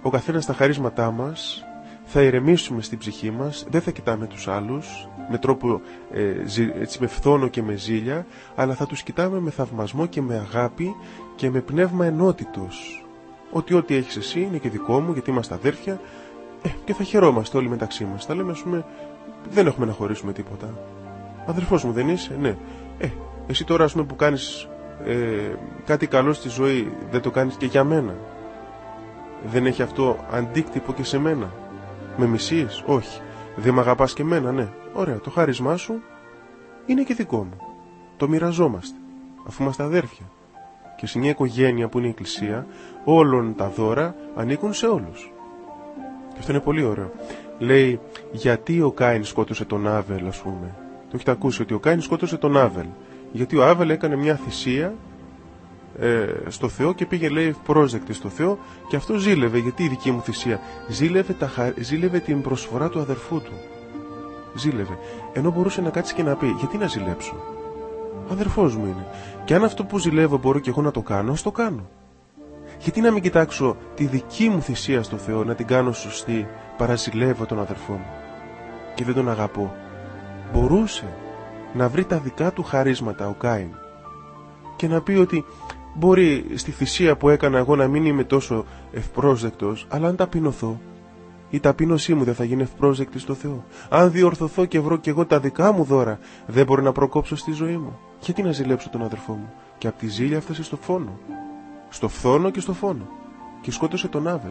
ο καθένας τα χαρίσματά μας, θα ηρεμήσουμε στην ψυχή μας, δεν θα κοιτάμε τους άλλους με τρόπο ε, έτσι, με φθόνο και με ζήλια, αλλά θα τους κοιτάμε με θαυμασμό και με αγάπη και με πνεύμα ενότητος. Ότι ό,τι έχεις εσύ είναι και δικό μου, γιατί είμαστε αδέρφια, ε, και θα χαιρόμαστε όλοι μεταξύ μας. Θα λέμε, ας πούμε, δεν έχουμε να χωρίσουμε τίποτα. Αδερφός μου δεν είσαι? Ναι. Ε, εσύ τώρα, ας πούμε, που κάνεις ε, κάτι καλό στη ζωή, δεν το κάνεις και για μένα? Δεν έχει αυτό αντίκτυπο και σε μένα? Με μισείς? Όχι. Δεν μ' αγαπάς και εμένα? Ναι. Ωραία, το χάρισμά σου είναι και δικό μου. Το μοιραζόμαστε, αφού είμαστε αδέρφια. Και σε μια οικογένεια που είναι η Εκκλησία, όλων τα δώρα ανήκουν σε όλους. Και αυτό είναι πολύ ωραίο. Λέει, γιατί ο Κάιν σκότωσε τον Άβελ, ας πούμε. Το έχετε ακούσει ότι ο Κάιν σκότωσε τον Άβελ? Γιατί ο Άβελ έκανε μια θυσία ε, στο Θεό και πήγε, λέει, ευπρόσδεκτη στο Θεό, και αυτό ζήλευε. Γιατί η δική μου θυσία? Ζήλευε, τα, ζήλευε την προσφορά του αδερφού του. Ζήλευε. Ενώ μπορούσε να κάτσει και να πει, γιατί να ζηλέψω? Ο αδερφός μου είναι. Και αν αυτό που ζηλεύω μπορώ και εγώ να το κάνω, ας το κάνω. Γιατί να μην κοιτάξω τη δική μου θυσία στο Θεό, να την κάνω σωστή, παρά ζηλεύω τον αδερφό μου και δεν τον αγαπώ? Μπορούσε να βρει τα δικά του χαρίσματα ο Κάιν και να πει ότι μπορεί στη θυσία που έκανα εγώ να μην είμαι τόσο ευπρόσδεκτος, αλλά αν ταπεινωθώ, η ταπείνωσή μου δεν θα γίνει ευπρόσδεκτη στο Θεό? Αν διορθωθώ και βρω και εγώ τα δικά μου δώρα, δεν μπορώ να προκόψω στη ζωή μου? Γιατί να ζηλέψω τον αδερφό μου? Και από τη ζήλια έφτασε στο φόνο, στο φθόνο και στο φόνο, και σκότωσε τον Άβελ.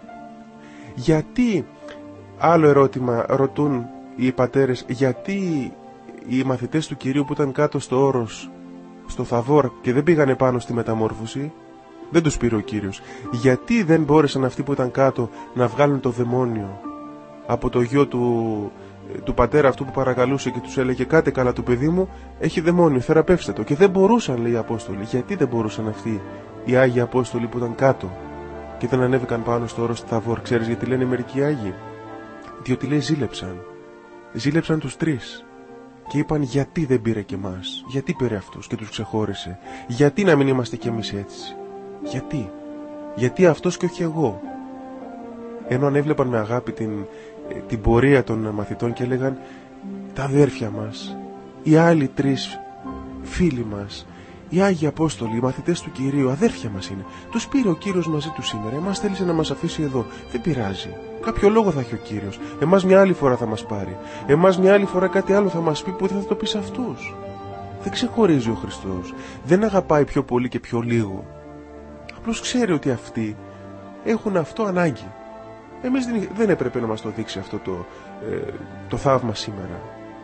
Γιατί, άλλο ερώτημα ρωτούν οι πατέρες, γιατί οι μαθητές του Κυρίου που ήταν κάτω στο όρος, στο Θαβόρ, και δεν πήγανε πάνω στη μεταμόρφωση, δεν τους πήρε ο Κύριος? Γιατί δεν μπόρεσαν αυτοί που ήταν κάτω να βγάλουν το δαιμόνιο από το γιο του, του πατέρα αυτού που παρακαλούσε και τους έλεγε, κάτε καλά του παιδί μου, έχει δαιμόνιο, θεραπεύστε το? Και δεν μπορούσαν, λέει, οι Απόστολοι. Γιατί δεν μπορούσαν αυτοί οι Άγιοι Απόστολοι που ήταν κάτω και δεν ανέβηκαν πάνω στο όρος του Θαβόρ? Ξέρεις γιατί λένε μερικοί Άγιοι? Διότι, λέει, ζήλεψαν. Ζήλεψαν τους τρεις. Και είπαν, γιατί δεν πήρε και εμάς? Γιατί πήρε αυτός και τους ξεχώρισε? Γιατί να μην είμαστε κι εμείς έτσι? Γιατί? Γιατί αυτός και όχι εγώ? Ενώ αν έβλεπαν με αγάπη την, την πορεία των μαθητών και έλεγαν, τα αδέρφια μας, οι άλλοι τρεις φίλοι μας, οι Άγιοι Απόστολοι, οι μαθητές του Κυρίου, αδέρφια μας είναι. Τους πήρε ο Κύριος μαζί του σήμερα. Εμάς θέλησε να μας αφήσει εδώ. Δεν πειράζει. Κάποιο λόγο θα έχει ο Κύριος. Εμάς μια άλλη φορά θα μας πάρει. Εμάς μια άλλη φορά κάτι άλλο θα μας πει που δεν θα το πει σε αυτούς. Δεν ξεχωρίζει ο Χριστός. Δεν αγαπάει πιο πολύ και πιο λίγο. Απλώς ξέρει ότι αυτοί έχουν αυτό ανάγκη. Εμείς δεν, δεν έπρεπε να μας το δείξει αυτό το, ε, το θαύμα σήμερα.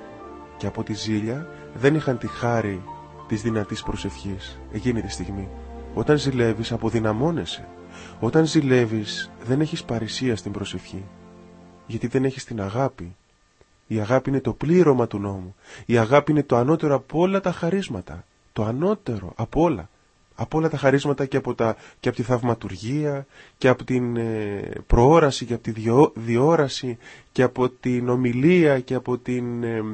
Και από τη ζήλια δεν είχαν τη χάρη της δυνατής προσευχής εκείνη τη στιγμή. Όταν ζηλεύεις αποδυναμώνεσαι. Όταν ζηλεύεις δεν έχεις παρησία στην προσευχή. Γιατί δεν έχεις την αγάπη. Η αγάπη είναι το πλήρωμα του νόμου. Η αγάπη είναι το ανώτερο από όλα τα χαρίσματα. Το ανώτερο από όλα. Από όλα τα χαρίσματα, και από, τα, και από τη θαυματουργία και από την ε, προόραση και από τη διο, διόραση και από την ομιλία και από την ε,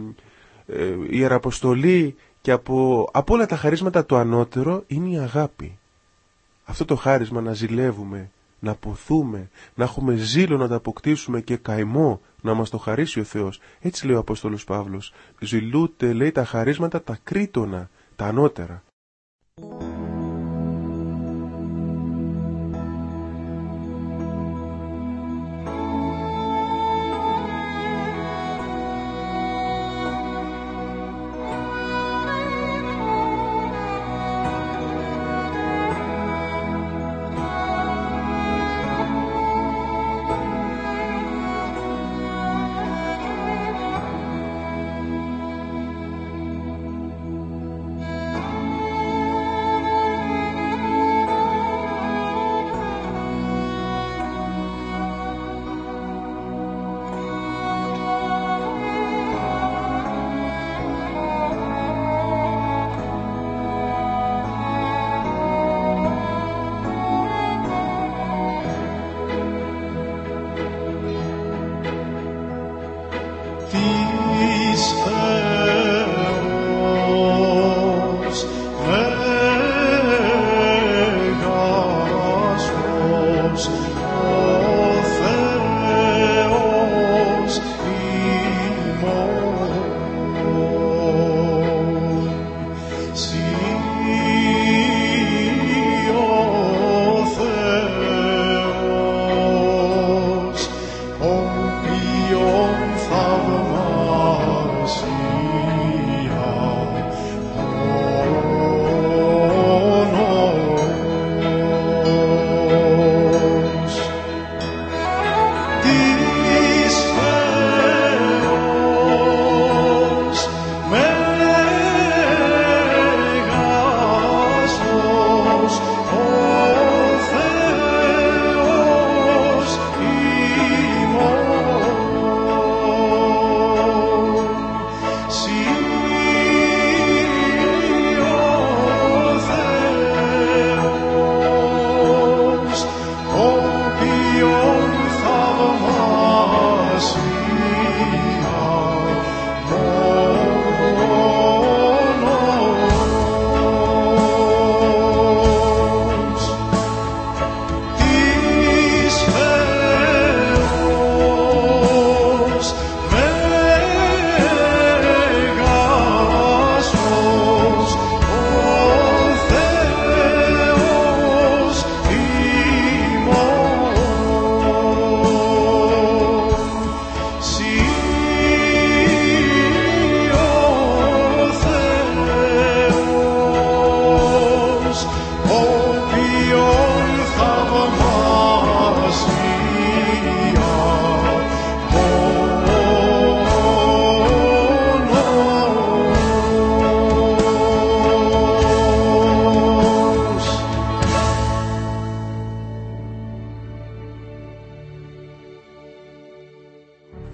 ε, ιεραποστολή και από, από όλα τα χαρίσματα το ανώτερο είναι η αγάπη. Αυτό το χάρισμα να ζηλεύουμε, να ποθούμε, να έχουμε ζήλο να τα αποκτήσουμε και καημό να μας το χαρίσει ο Θεός. Έτσι λέει ο Απόστολος Παύλος. Ζηλούτε, λέει, τα χαρίσματα τα κρίτωνα, τα ανώτερα.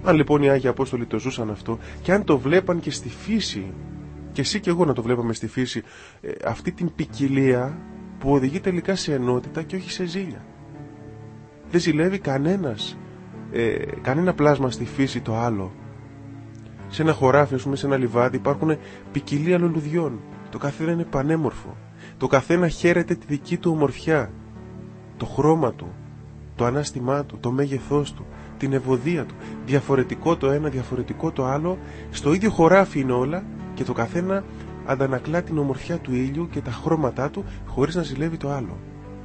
Αν λοιπόν οι Άγιοι Απόστολοι το ζούσαν αυτό, και αν το βλέπαν και στη φύση, και εσύ και εγώ να το βλέπαμε στη φύση, ε, αυτή την ποικιλία που οδηγεί τελικά σε ενότητα και όχι σε ζήλια. Δεν ζηλεύει κανένας, ε, κανένα πλάσμα στη φύση το άλλο. Σε ένα χωράφι, ας πούμε, σε ένα λιβάδι υπάρχουν ποικιλία λουλουδιών. Το καθένα είναι πανέμορφο. Το καθένα χαίρεται τη δική του ομορφιά. Το χρώμα του, το ανάστημά του, το μέγεθός του, την ευωδία του. Διαφορετικό το ένα, διαφορετικό το άλλο. Στο ίδιο χωράφι είναι όλα και το καθένα αντανακλά την ομορφιά του ήλιου και τα χρώματά του χωρίς να ζηλεύει το άλλο.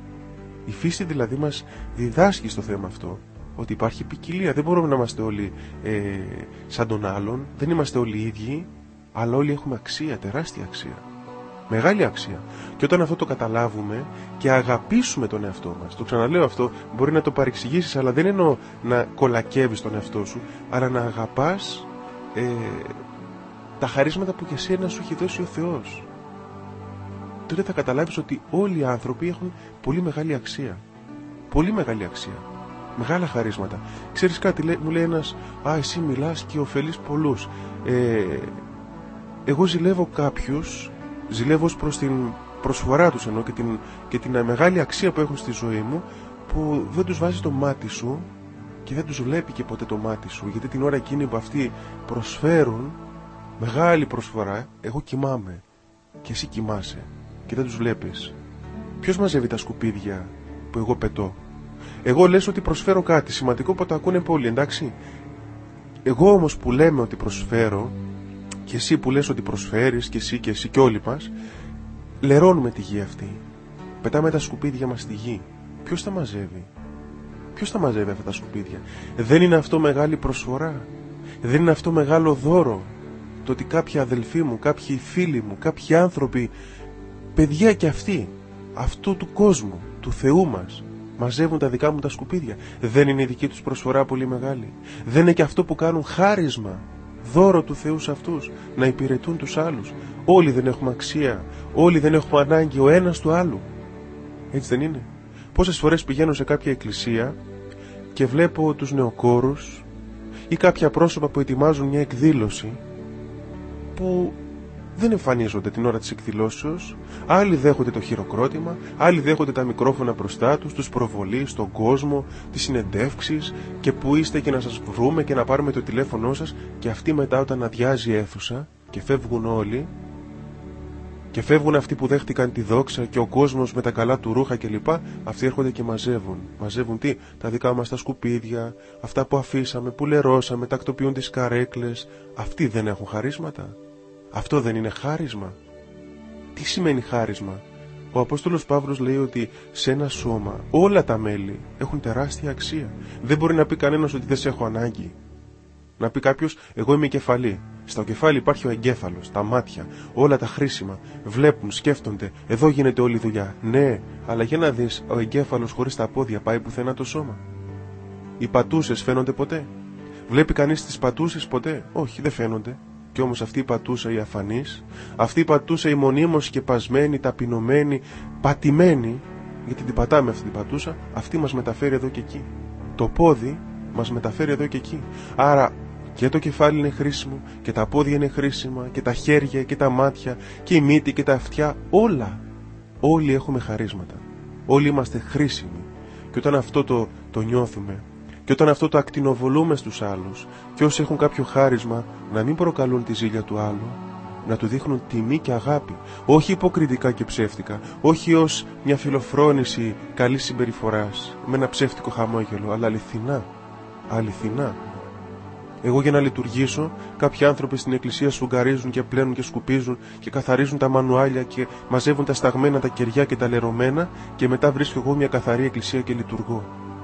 Η φύση δηλαδή μας διδάσκει στο θέμα αυτό, ότι υπάρχει ποικιλία. Δεν μπορούμε να είμαστε όλοι ε, σαν τον άλλον, δεν είμαστε όλοι ίδιοι, αλλά όλοι έχουμε αξία, τεράστια αξία. Μεγάλη αξία. Και όταν αυτό το καταλάβουμε και αγαπήσουμε τον εαυτό μας, το ξαναλέω αυτό, μπορεί να το παρεξηγήσεις, αλλά δεν εννοώ να κολακεύεις τον εαυτό σου, αλλά να αγαπάς ε, τα χαρίσματα που και εσένα σου έχει δώσει ο Θεός. Τότε θα καταλάβεις ότι όλοι οι άνθρωποι έχουν πολύ μεγάλη αξία. Πολύ μεγάλη αξία. Μεγάλα χαρίσματα. Ξέρεις κάτι, μου λέει ένας, α, εσύ μιλάς και ωφελείς πολλούς. Ε, εγώ ζηλεύω κάποιους, ζηλεύω ως προς την προσφορά τους εννοώ και την, και την μεγάλη αξία που έχουν στη ζωή μου, που δεν τους βάζει το μάτι σου και δεν τους βλέπει και ποτέ το μάτι σου, γιατί την ώρα εκείνη που αυτοί προσφέρουν μεγάλη προσφορά, εγώ κοιμάμαι και εσύ κοιμάσαι και δεν τους βλέπεις. Ποιος μαζεύει τα σκουπίδια που εγώ πετώ? Εγώ λες ότι προσφέρω κάτι σημαντικό που το ακούνε πολύ, εντάξει. Εγώ όμως που λέμε ότι προσφέρω, και εσύ που λες ότι προσφέρεις, και εσύ και εσύ και όλοι μας, λερώνουμε τη γη αυτή. Πετάμε τα σκουπίδια μας στη γη. Ποιος τα μαζεύει? Ποιος τα μαζεύει αυτά τα σκουπίδια? Δεν είναι αυτό μεγάλη προσφορά? Δεν είναι αυτό μεγάλο δώρο? Το ότι κάποιοι αδελφοί μου, κάποιοι φίλοι μου, κάποιοι άνθρωποι, παιδιά και αυτοί, αυτού του κόσμου, του Θεού μας, μαζεύουν τα δικά μου τα σκουπίδια. Δεν είναι η δική τους προσφορά πολύ μεγάλη? Δεν είναι και αυτό που κάνουν χάρισμα, δώρο του Θεού σε αυτούς, να υπηρετούν τους άλλους? Όλοι δεν έχουμε αξία, όλοι δεν έχουμε ανάγκη ο ένας του άλλου. Έτσι δεν είναι? Πόσες φορές πηγαίνω σε κάποια εκκλησία και βλέπω τους νεοκόρους ή κάποια πρόσωπα που ετοιμάζουν μια εκδήλωση που δεν εμφανίζονται την ώρα της εκδηλώσεως. Άλλοι δέχονται το χειροκρότημα, άλλοι δέχονται τα μικρόφωνα μπροστά τους, τους προβολείς στον κόσμο, τις συνεντεύξεις και που είστε και να σας βρούμε και να πάρουμε το τηλέφωνό σας, και αυτοί μετά όταν αδειάζει η αίθουσα και φεύγουν όλοι, και φεύγουν αυτοί που δέχτηκαν τη δόξα και ο κόσμος με τα καλά του ρούχα κλπ, αυτοί έρχονται και μαζεύουν. Μαζεύουν τι? Τα δικά μας τα σκουπίδια, αυτά που αφήσαμε, που λερώσαμε, τακτοποιούν τις καρέκλες. Αυτοί δεν έχουν χαρίσματα? Αυτό δεν είναι χάρισμα? Τι σημαίνει χάρισμα? Ο Απόστολος Παύλος λέει ότι σε ένα σώμα όλα τα μέλη έχουν τεράστια αξία. Δεν μπορεί να πει κανένας ότι δεν σε έχω ανάγκη. Να πει κάποιος, εγώ είμαι η κεφαλή. Στο κεφάλι υπάρχει ο εγκέφαλος, τα μάτια, όλα τα χρήσιμα. Βλέπουν, σκέφτονται, εδώ γίνεται όλη η δουλειά. Ναι, αλλά για να δεις, ο εγκέφαλος χωρίς τα πόδια πάει πουθενά το σώμα? Οι πατούσες φαίνονται ποτέ? Βλέπει κανείς τις πατούσες ποτέ? Όχι, δεν φαίνονται. Κι όμως αυτή η πατούσα η αφανής, αυτή η πατούσα η μονίμως σκεπασμένη, ταπεινωμένη, πατημένη, γιατί την πατάμε αυτή την πατούσα, αυτή μας μεταφέρει εδώ και εκεί. Το πόδι μας μεταφέρει εδώ και εκεί. Άρα και το κεφάλι είναι χρήσιμο, και τα πόδια είναι χρήσιμα, και τα χέρια και τα μάτια, και η μύτη και τα αυτιά, όλα. Όλοι έχουμε χαρίσματα. Όλοι είμαστε χρήσιμοι. Και όταν αυτό το, το νιώθουμε, και όταν αυτό το ακτινοβολούμε στους άλλους, και όσοι έχουν κάποιο χάρισμα να μην προκαλούν τη ζήλια του άλλου, να του δείχνουν τιμή και αγάπη, όχι υποκριτικά και ψεύτικα, όχι ως μια φιλοφρόνηση καλής συμπεριφοράς, με ένα ψεύτικο χαμόγελο, αλλά αληθινά, αληθινά. Εγώ για να λειτουργήσω, κάποιοι άνθρωποι στην εκκλησία σφουγγαρίζουν και πλένουν και σκουπίζουν και καθαρίζουν τα μανουάλια και μαζεύουν τα σταγμένα, τα κεριά και τα λερωμένα, και μετά βρίσκω εγώ μια καθαρή εκκλησία και λειτουργώ.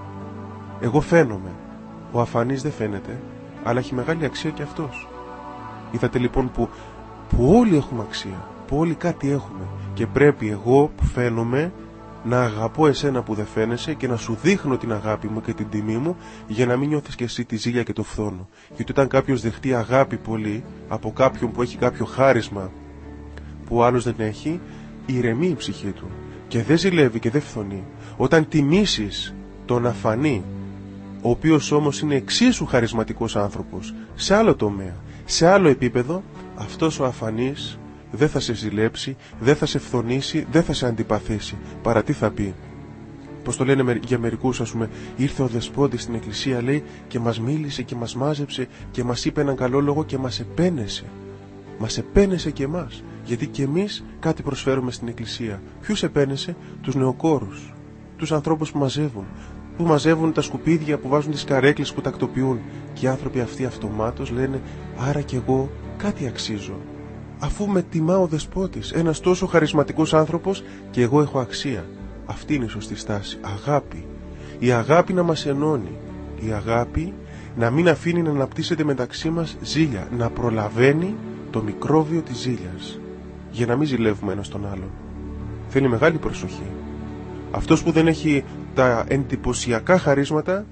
Εγώ φαίνομαι. Ο αφανής δεν φαίνεται, αλλά έχει μεγάλη αξία και αυτός. Είδατε λοιπόν που, που όλοι έχουμε αξία, που όλοι κάτι έχουμε, και πρέπει εγώ που φαίνομαι να αγαπώ εσένα που δεν φαίνεσαι και να σου δείχνω την αγάπη μου και την τιμή μου, για να μην νιώθεις και εσύ τη ζήλια και το φθόνο. Γιατί όταν κάποιος δεχτεί αγάπη πολύ από κάποιον που έχει κάποιο χάρισμα που ο άλλος δεν έχει, ηρεμεί η ψυχή του και δεν ζηλεύει και δεν φθονεί. Όταν τιμήσεις τον αφανή, ο οποίος όμως είναι εξίσου χαρισματικός άνθρωπος, σε άλλο τομέα, σε άλλο επίπεδο, αυτός ο αφανής δεν θα σε ζηλέψει, δεν θα σε φθονήσει, δεν θα σε αντιπαθήσει. Παρά τι θα πει? Πως το λένε για μερικούς, ας πούμε, ήρθε ο δεσπότης στην εκκλησία, λέει, και μας μίλησε και μας μάζεψε και μας είπε έναν καλό λόγο και μας επένεσε. Μας επένεσε και εμάς, γιατί και εμείς κάτι προσφέρουμε στην εκκλησία. Ποιους επένεσε? Τους νεοκόρους, τους ανθρώπους που μαζεύουν, που μαζεύουν τα σκουπίδια, που βάζουν τις καρέκλες, που τακτοποιούν. Και οι άνθρωποι αυτοί αυτομάτως λένε, άρα κι εγώ κάτι αξίζω. Αφού με τιμά ο δεσπότης, ένας τόσο χαρισματικός άνθρωπος, και εγώ έχω αξία. Αυτή είναι η σωστή στάση. Αγάπη. Η αγάπη να μας ενώνει. Η αγάπη να μην αφήνει να αναπτύσσεται μεταξύ μας ζήλια. Να προλαβαίνει το μικρόβιο της ζήλιας. Για να μην ζηλεύουμε ένας τον άλλον. Θέλει μεγάλη προσοχή. Αυτός που δεν έχει τα εντυπωσιακά χαρίσματα,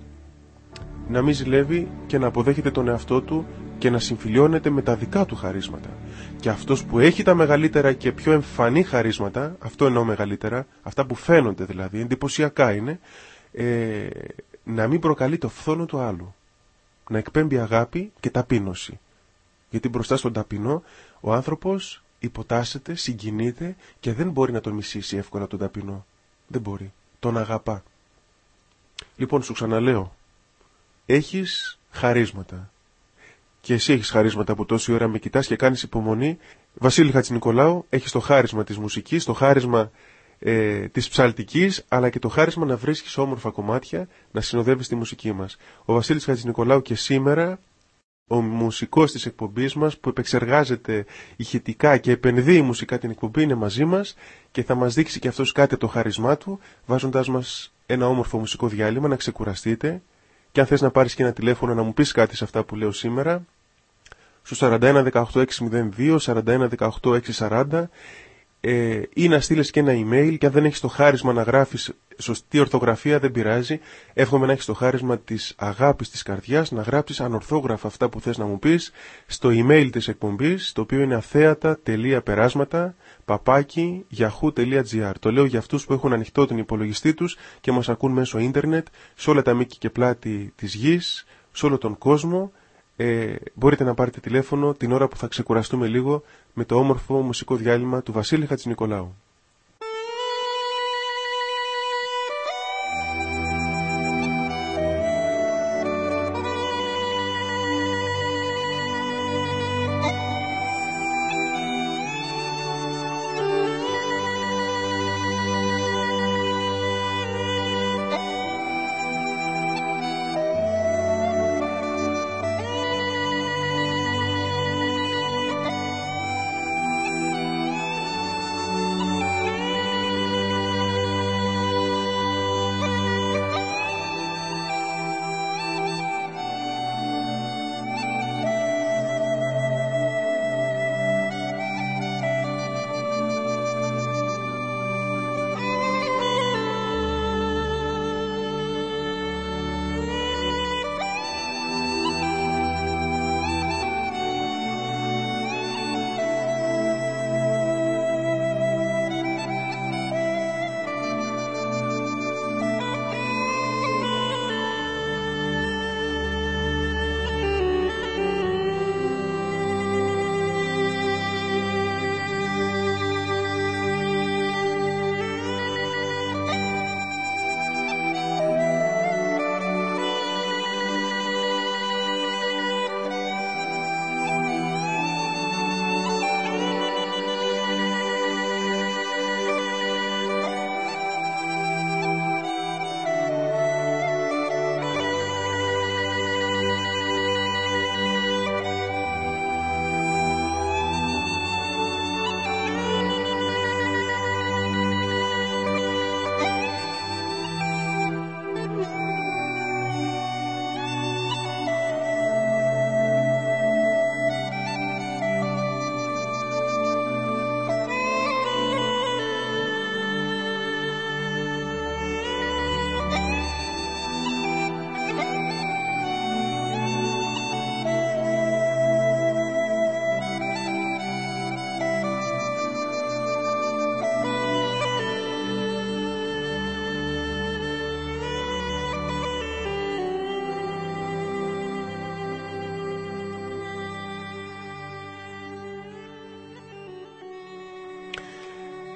να μην ζηλεύει και να αποδέχεται τον εαυτό του και να συμφιλιώνεται με τα δικά του χαρίσματα. Και αυτός που έχει τα μεγαλύτερα και πιο εμφανή χαρίσματα, αυτό εννοώ μεγαλύτερα, αυτά που φαίνονται δηλαδή, εντυπωσιακά είναι, ε, να μην προκαλεί το φθόνο του άλλου. Να εκπέμπει αγάπη και ταπείνωση. Γιατί μπροστά στον ταπεινό ο άνθρωπος υποτάσσεται, συγκινείται και δεν μπορεί να τον μισήσει εύκολα τον ταπεινό. Δεν μπορεί. Τον αγαπά. Λοιπόν, σου ξαναλέω, έχεις χαρίσματα. Και εσύ έχεις χαρίσματα που τόση ώρα με κοιτάς και κάνεις υπομονή. Βασίλη Χατζηνικολάου, έχεις το χάρισμα της μουσικής, το χάρισμα ε, της ψαλτικής, αλλά και το χάρισμα να βρίσκεις όμορφα κομμάτια, να συνοδεύεις τη μουσική μας. Ο Βασίλης Χατζηνικολάου και σήμερα, ο μουσικός της εκπομπής μας, που επεξεργάζεται ηχητικά και επενδύει μουσικά την εκπομπή, είναι μαζί μας και θα μας δείξει και αυτός κάτι από το χάρισμά του, βάζοντας μας ένα όμορφο μουσικό διάλειμμα, να ξεκουραστείτε. Και αν θες να πάρεις και ένα τηλέφωνο να μου πεις κάτι σε αυτά που λέω σήμερα, στο σαράντα ένα δεκαοκτώ εξακόσια δύο, σαράντα ένα δεκαοκτώ εξακόσια σαράντα, ε, ή να στείλεις και ένα email, και αν δεν έχεις το χάρισμα να γράφεις σωστή ορθογραφία δεν πειράζει. Εύχομαι να έχεις το χάρισμα της αγάπης της καρδιάς, να γράψεις ανορθόγραφα αυτά που θες να μου πεις στο email της εκπομπής, το οποίο είναι αθέατα.περάσματα παπάκι yahoo.gr. Το λέω για αυτούς που έχουν ανοιχτό τον υπολογιστή τους και μας ακούν μέσω ίντερνετ σε όλα τα μήκη και πλάτη της γης, σε όλο τον κόσμο. Ε, μπορείτε να πάρετε τηλέφωνο την ώρα που θα ξεκουραστούμε λίγο με το όμορφο μουσικό διάλειμμα του Βασίλη Χατζηνικολάου. Thank you.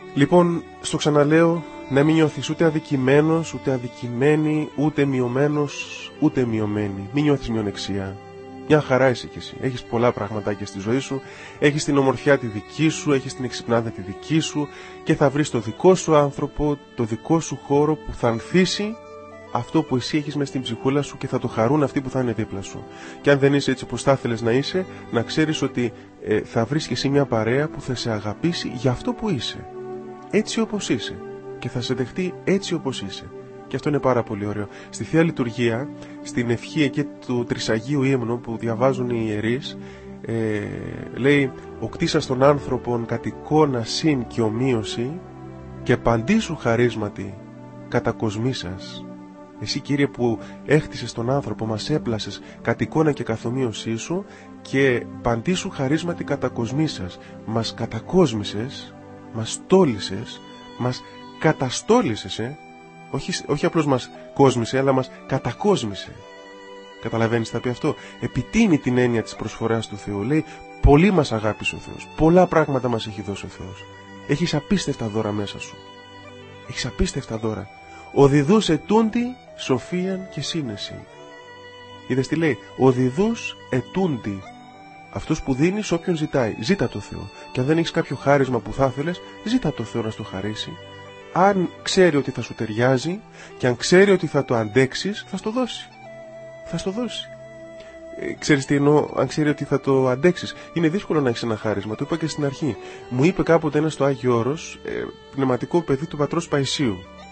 Λοιπόν, στο ξαναλέω, να μην νιώθεις ούτε αδικημένος, ούτε αδικημένη, ούτε μειωμένος, ούτε μειωμένη. Μην νιώθεις μειονεξία. Μια χαρά είσαι κι εσύ. Έχεις πολλά πραγματάκια στη ζωή σου. Έχεις την ομορφιά τη δική σου, έχεις την εξυπνάδα τη δική σου και θα βρεις το δικό σου άνθρωπο, το δικό σου χώρο που θα ανθίσει αυτό που εσύ έχεις μες στην ψυχούλα σου και θα το χαρούν αυτοί που θα είναι δίπλα σου. Και αν δεν είσαι έτσι όπως θα ήθελες να είσαι, να ξέρεις ότι ε, θα βρεις κι εσύ μια παρέα που θα σε αγαπήσει για αυτό που είσαι. Έτσι όπως είσαι. Και θα σε δεχτεί έτσι όπως είσαι. Και αυτό είναι πάρα πολύ ωραίο. Στη Θεία Λειτουργία, στην ευχή εκεί του Τρισαγίου Ύμνου που διαβάζουν οι ιερείς, ε, λέει «Οκτίσας τον άνθρωπον κατ' εικόνα συν και ομοίωση και παντήσου χαρίσματι κατακοσμήσας». Εσύ, Κύριε, που έχτισες τον άνθρωπο, μας έπλασες κατ' εικόνα και καθομοίωσή σου και παντήσου χαρίσματι κατακοσμήσας. Μας κατακόσμησες, μας τόλισες, μας καταστόλισες, ε? όχι, όχι απλώς μας κόσμησε, αλλά μας κατακόσμησε. Καταλαβαίνεις θα πει αυτό? Επιτείνει την έννοια της προσφοράς του Θεού. Λέει, πολύ μας αγάπησε ο Θεός, πολλά πράγματα μας έχει δώσει ο Θεός. Έχεις απίστευτα δώρα μέσα σου. Έχεις απίστευτα δώρα. Οδηδούς ετούντι σοφίαν και σύνεση. Είδες τι λέει? Οδηδούς ετούντι. Αυτός που δίνει σε όποιον ζητάει. Ζήτα το Θεό. Και αν δεν έχεις κάποιο χάρισμα που θα ήθελες, ζήτα το Θεό να στο χαρίσει. Αν ξέρει ότι θα σου ταιριάζει και αν ξέρει ότι θα το αντέξεις, θα στο δώσει. Θα στο δώσει. Ε, ξέρεις τι εννοώ? Αν ξέρει ότι θα το αντέξεις. Είναι δύσκολο να έχεις ένα χάρισμα. Το είπα και στην αρχή. Μου είπε κάποτε ένα στο Άγιο Όρος, ε, πνευματικό παιδί του πατρός Παϊσίου.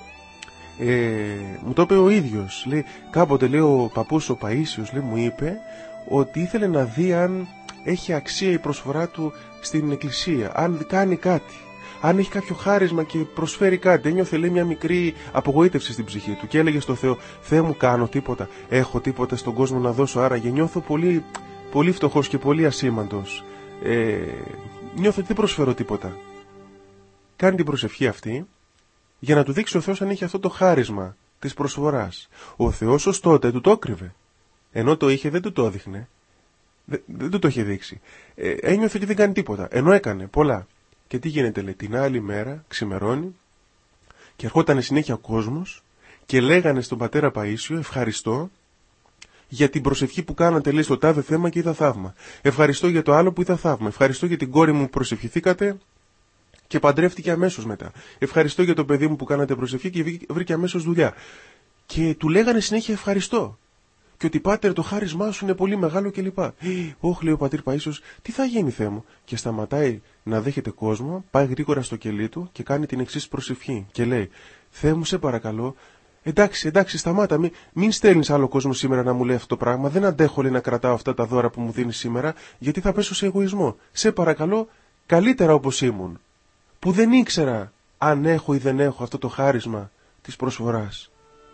Ε, μου το είπε ο ίδιος. Λέει, κάποτε, λέει, ο παππούς ο Παΐσιος, λέει, μου είπε ότι ήθελε να δει αν έχει αξία η προσφορά του στην εκκλησία, αν κάνει κάτι, αν έχει κάποιο χάρισμα και προσφέρει κάτι. Ένιωθε, λέει, μια μικρή απογοήτευση στην ψυχή του και έλεγε στο Θεό, Θεέ μου, κάνω τίποτα, έχω τίποτα στον κόσμο να δώσω, άραγε νιώθω πολύ, πολύ φτωχός και πολύ ασήμαντος, ε, νιώθω ότι δεν προσφέρω τίποτα. Κάνει την προσευχή αυτή για να του δείξει ο Θεός αν έχει αυτό το χάρισμα της προσφοράς. Ο Θεός ως τότε του το έκρυβε. Ενώ το είχε δεν του το έδειχνε. Δεν, δεν του το είχε δείξει. Ε, ένιωθε ότι δεν κάνει τίποτα. Ενώ έκανε πολλά. Και τι γίνεται, λέει, την άλλη μέρα ξημερώνει και ερχόταν συνέχεια ο κόσμος και λέγανε στον πατέρα Παΐσιο, ευχαριστώ για την προσευχή που κάνατε, λέει, στο τάδε θέμα και είδα θαύμα. Ευχαριστώ για το άλλο που είδα θαύμα. Ευχαριστώ για την κόρη μου που προσευχηθήκατε και παντρεύτηκε αμέσως μετά. Ευχαριστώ για το παιδί μου που κάνατε προσευχή και βρήκε αμέσως δουλειά. Και του λέγανε συνέχεια ευχαριστώ. Και ότι, Πάτερ, το χάρισμά σου είναι πολύ μεγάλο κλπ. Όχι, λέει ο πατήρ Παΐσιος, τι θα γίνει, Θεέ μου? Και σταματάει να δέχεται κόσμο, πάει γρήγορα στο κελί του και κάνει την εξής προσευχή. Και λέει, Θεέ μου, σε παρακαλώ, εντάξει, εντάξει, σταμάτα, μην, μην στέλνεις άλλο κόσμο σήμερα να μου λέει αυτό το πράγμα. Δεν αντέχω, λέει, να κρατάω αυτά τα δώρα που μου δίνεις σήμερα, γιατί θα πέσω σε εγωισμό. Σε παρακαλώ, καλύτερα όπως ήμουν, που δεν ήξερα αν έχω ή δεν έχω αυτό το χάρισμα της προσφοράς.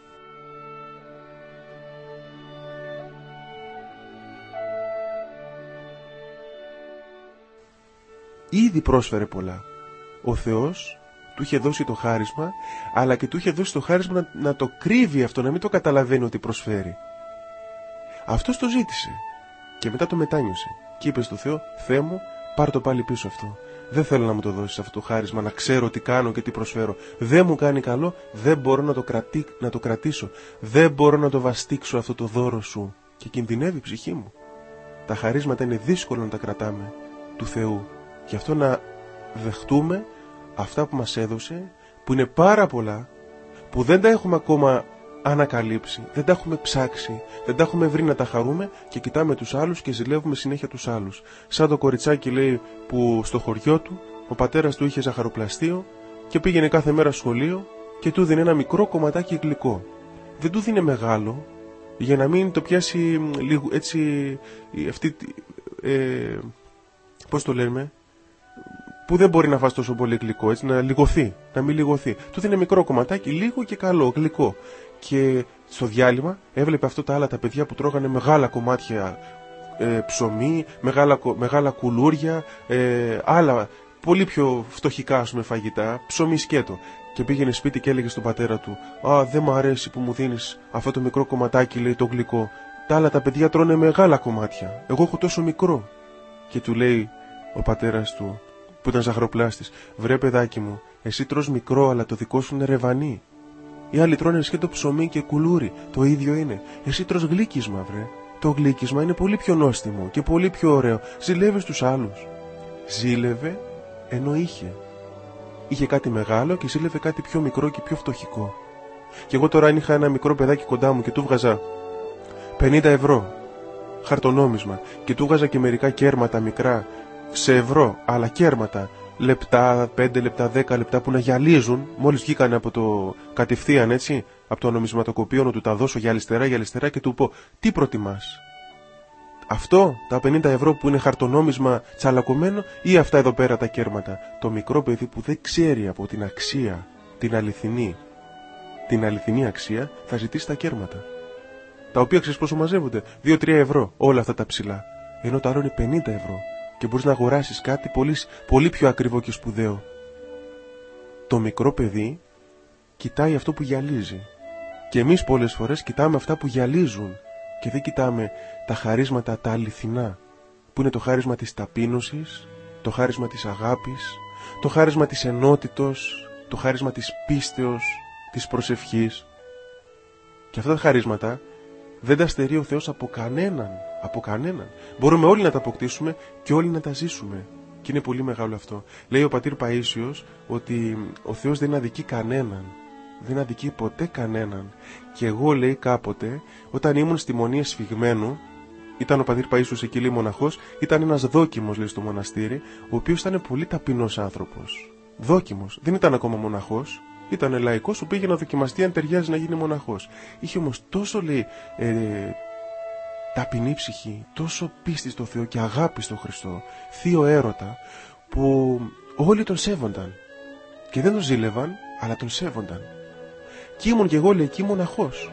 Ήδη πρόσφερε πολλά. Ο Θεός του είχε δώσει το χάρισμα, αλλά και του είχε δώσει το χάρισμα να, να το κρύβει αυτό, να μην το καταλαβαίνει ότι προσφέρει. Αυτός το ζήτησε και μετά το μετάνιωσε και είπε στο Θεό, Θεέ μου, πάρ' το πάλι πίσω αυτό. Δεν θέλω να μου το δώσεις αυτό το χάρισμα, να ξέρω τι κάνω και τι προσφέρω. Δεν μου κάνει καλό, δεν μπορώ να το, κρατή, να το κρατήσω. Δεν μπορώ να το βαστίξω αυτό το δώρο σου. Και κινδυνεύει η ψυχή μου. Τα χαρίσματα είναι δύσκολο να τα κρατάμε του Θεού. Γι' αυτό να δεχτούμε αυτά που μας έδωσε, που είναι πάρα πολλά, που δεν τα έχουμε ακόμα ανακαλύψει, δεν τα έχουμε ψάξει, δεν τα έχουμε βρει να τα χαρούμε και κοιτάμε τους άλλους και ζηλεύουμε συνέχεια τους άλλους. Σαν το κοριτσάκι, λέει, που στο χωριό του ο πατέρας του είχε ζαχαροπλαστείο και πήγαινε κάθε μέρα σχολείο και του δίνει ένα μικρό κομματάκι γλυκό. Δεν του δίνει μεγάλο για να μην το πιάσει λίγο έτσι, αυτή, ε, πώς το λέμε, που δεν μπορεί να φας τόσο πολύ γλυκό, έτσι, να λιγωθεί, να μην λιγωθεί. Του δίνει μικρό κομματάκι, λίγο και καλό, γλυκό. Και στο διάλειμμα έβλεπε αυτό τα άλλα τα παιδιά που τρώγανε μεγάλα κομμάτια ε, ψωμί, μεγάλα, μεγάλα κουλούρια, ε, άλλα πολύ πιο φτωχικά, ας πούμε, φαγητά, ψωμί σκέτο. Και πήγαινε σπίτι και έλεγε στον πατέρα του, «Α, δεν μου αρέσει που μου δίνεις αυτό το μικρό κομματάκι», λέει, το γλυκό. «Τα άλλα τα παιδιά τρώνε μεγάλα κομμάτια, εγώ έχω τόσο μικρό». Και του λέει ο πατέρας του, που ήταν ζαχαροπλάστης. Βρε παιδάκι μου, εσύ τρως μικρό, αλλά το δικό σου είναι ρεβανί. Οι άλλοι τρώνε σκέτο ψωμί και κουλούρι, το ίδιο είναι. Εσύ τρως γλύκισμα, βρε. Το γλύκισμα είναι πολύ πιο νόστιμο και πολύ πιο ωραίο. Ζηλεύεις τους άλλους. Ζήλευε ενώ είχε. Είχε κάτι μεγάλο και ζήλευε κάτι πιο μικρό και πιο φτωχικό. Και εγώ τώρα αν είχα ένα μικρό παιδάκι κοντά μου και του βγάζα πενήντα ευρώ χαρτονόμισμα και του βγάζα και μερικά κέρματα μικρά σε ευρώ, αλλά κέρματα λεπτά, πέντε λεπτά, δέκα λεπτά που να γυαλίζουν, μόλις βγήκανε από το κατευθείαν έτσι, από το νομισματοκοπείο, να του τα δώσω γυαλιστερά, γυαλιστερά και του πω, τι προτιμάς? Αυτό, τα πενήντα ευρώ που είναι χαρτονόμισμα τσαλακωμένο, ή αυτά εδώ πέρα τα κέρματα? Το μικρό παιδί που δεν ξέρει από την αξία, την αληθινή, την αληθινή αξία, θα ζητήσει τα κέρματα. Τα οποία ξέρεις πόσο μαζεύονται? δύο τρία ευρώ, όλα αυτά τα ψηλά. Ενώ το άλλο είναι πενήντα ευρώ. Και μπορείς να αγοράσεις κάτι πολύ, πολύ πιο ακριβό και σπουδαίο. Το μικρό παιδί κοιτάει αυτό που γυαλίζει. Και εμείς πολλές φορές κοιτάμε αυτά που γυαλίζουν. Και δεν κοιτάμε τα χαρίσματα τα αληθινά. Που είναι το χάρισμα της ταπείνωσης, το χάρισμα της αγάπης, το χάρισμα της ενότητος, το χάρισμα της πίστεως, της προσευχής. Και αυτά τα χαρίσματα δεν τα στερεί ο Θεός από κανέναν. Από κανέναν. Μπορούμε όλοι να τα αποκτήσουμε και όλοι να τα ζήσουμε. Και είναι πολύ μεγάλο αυτό. Λέει ο πατήρ Παΐσιος ότι ο Θεός δεν αδικεί κανέναν. Δεν αδικεί ποτέ κανέναν. Και εγώ, λέει, κάποτε, όταν ήμουν στη Μονή Εσφυγμένου, ήταν ο πατήρ Παΐσιος εκεί, λέει, μοναχός, ήταν ένας δόκιμος, λέει, στο μοναστήρι, ο οποίος ήταν πολύ ταπεινός άνθρωπος. Δόκιμος. Δεν ήταν ακόμα μοναχός. Ήταν λαϊκός που πήγε να δοκιμαστεί αν ταιριάζει να γίνει μοναχός. Είχε όμως τόσο, λέει, ε, ταπεινή ψυχή, τόσο πίστη στο Θεό και αγάπη στο Χριστό, θείο έρωτα, που όλοι τον σέβονταν. Και δεν τον ζήλευαν, αλλά τον σέβονταν. Και ήμουν και εγώ, λέει, εκεί μοναχός.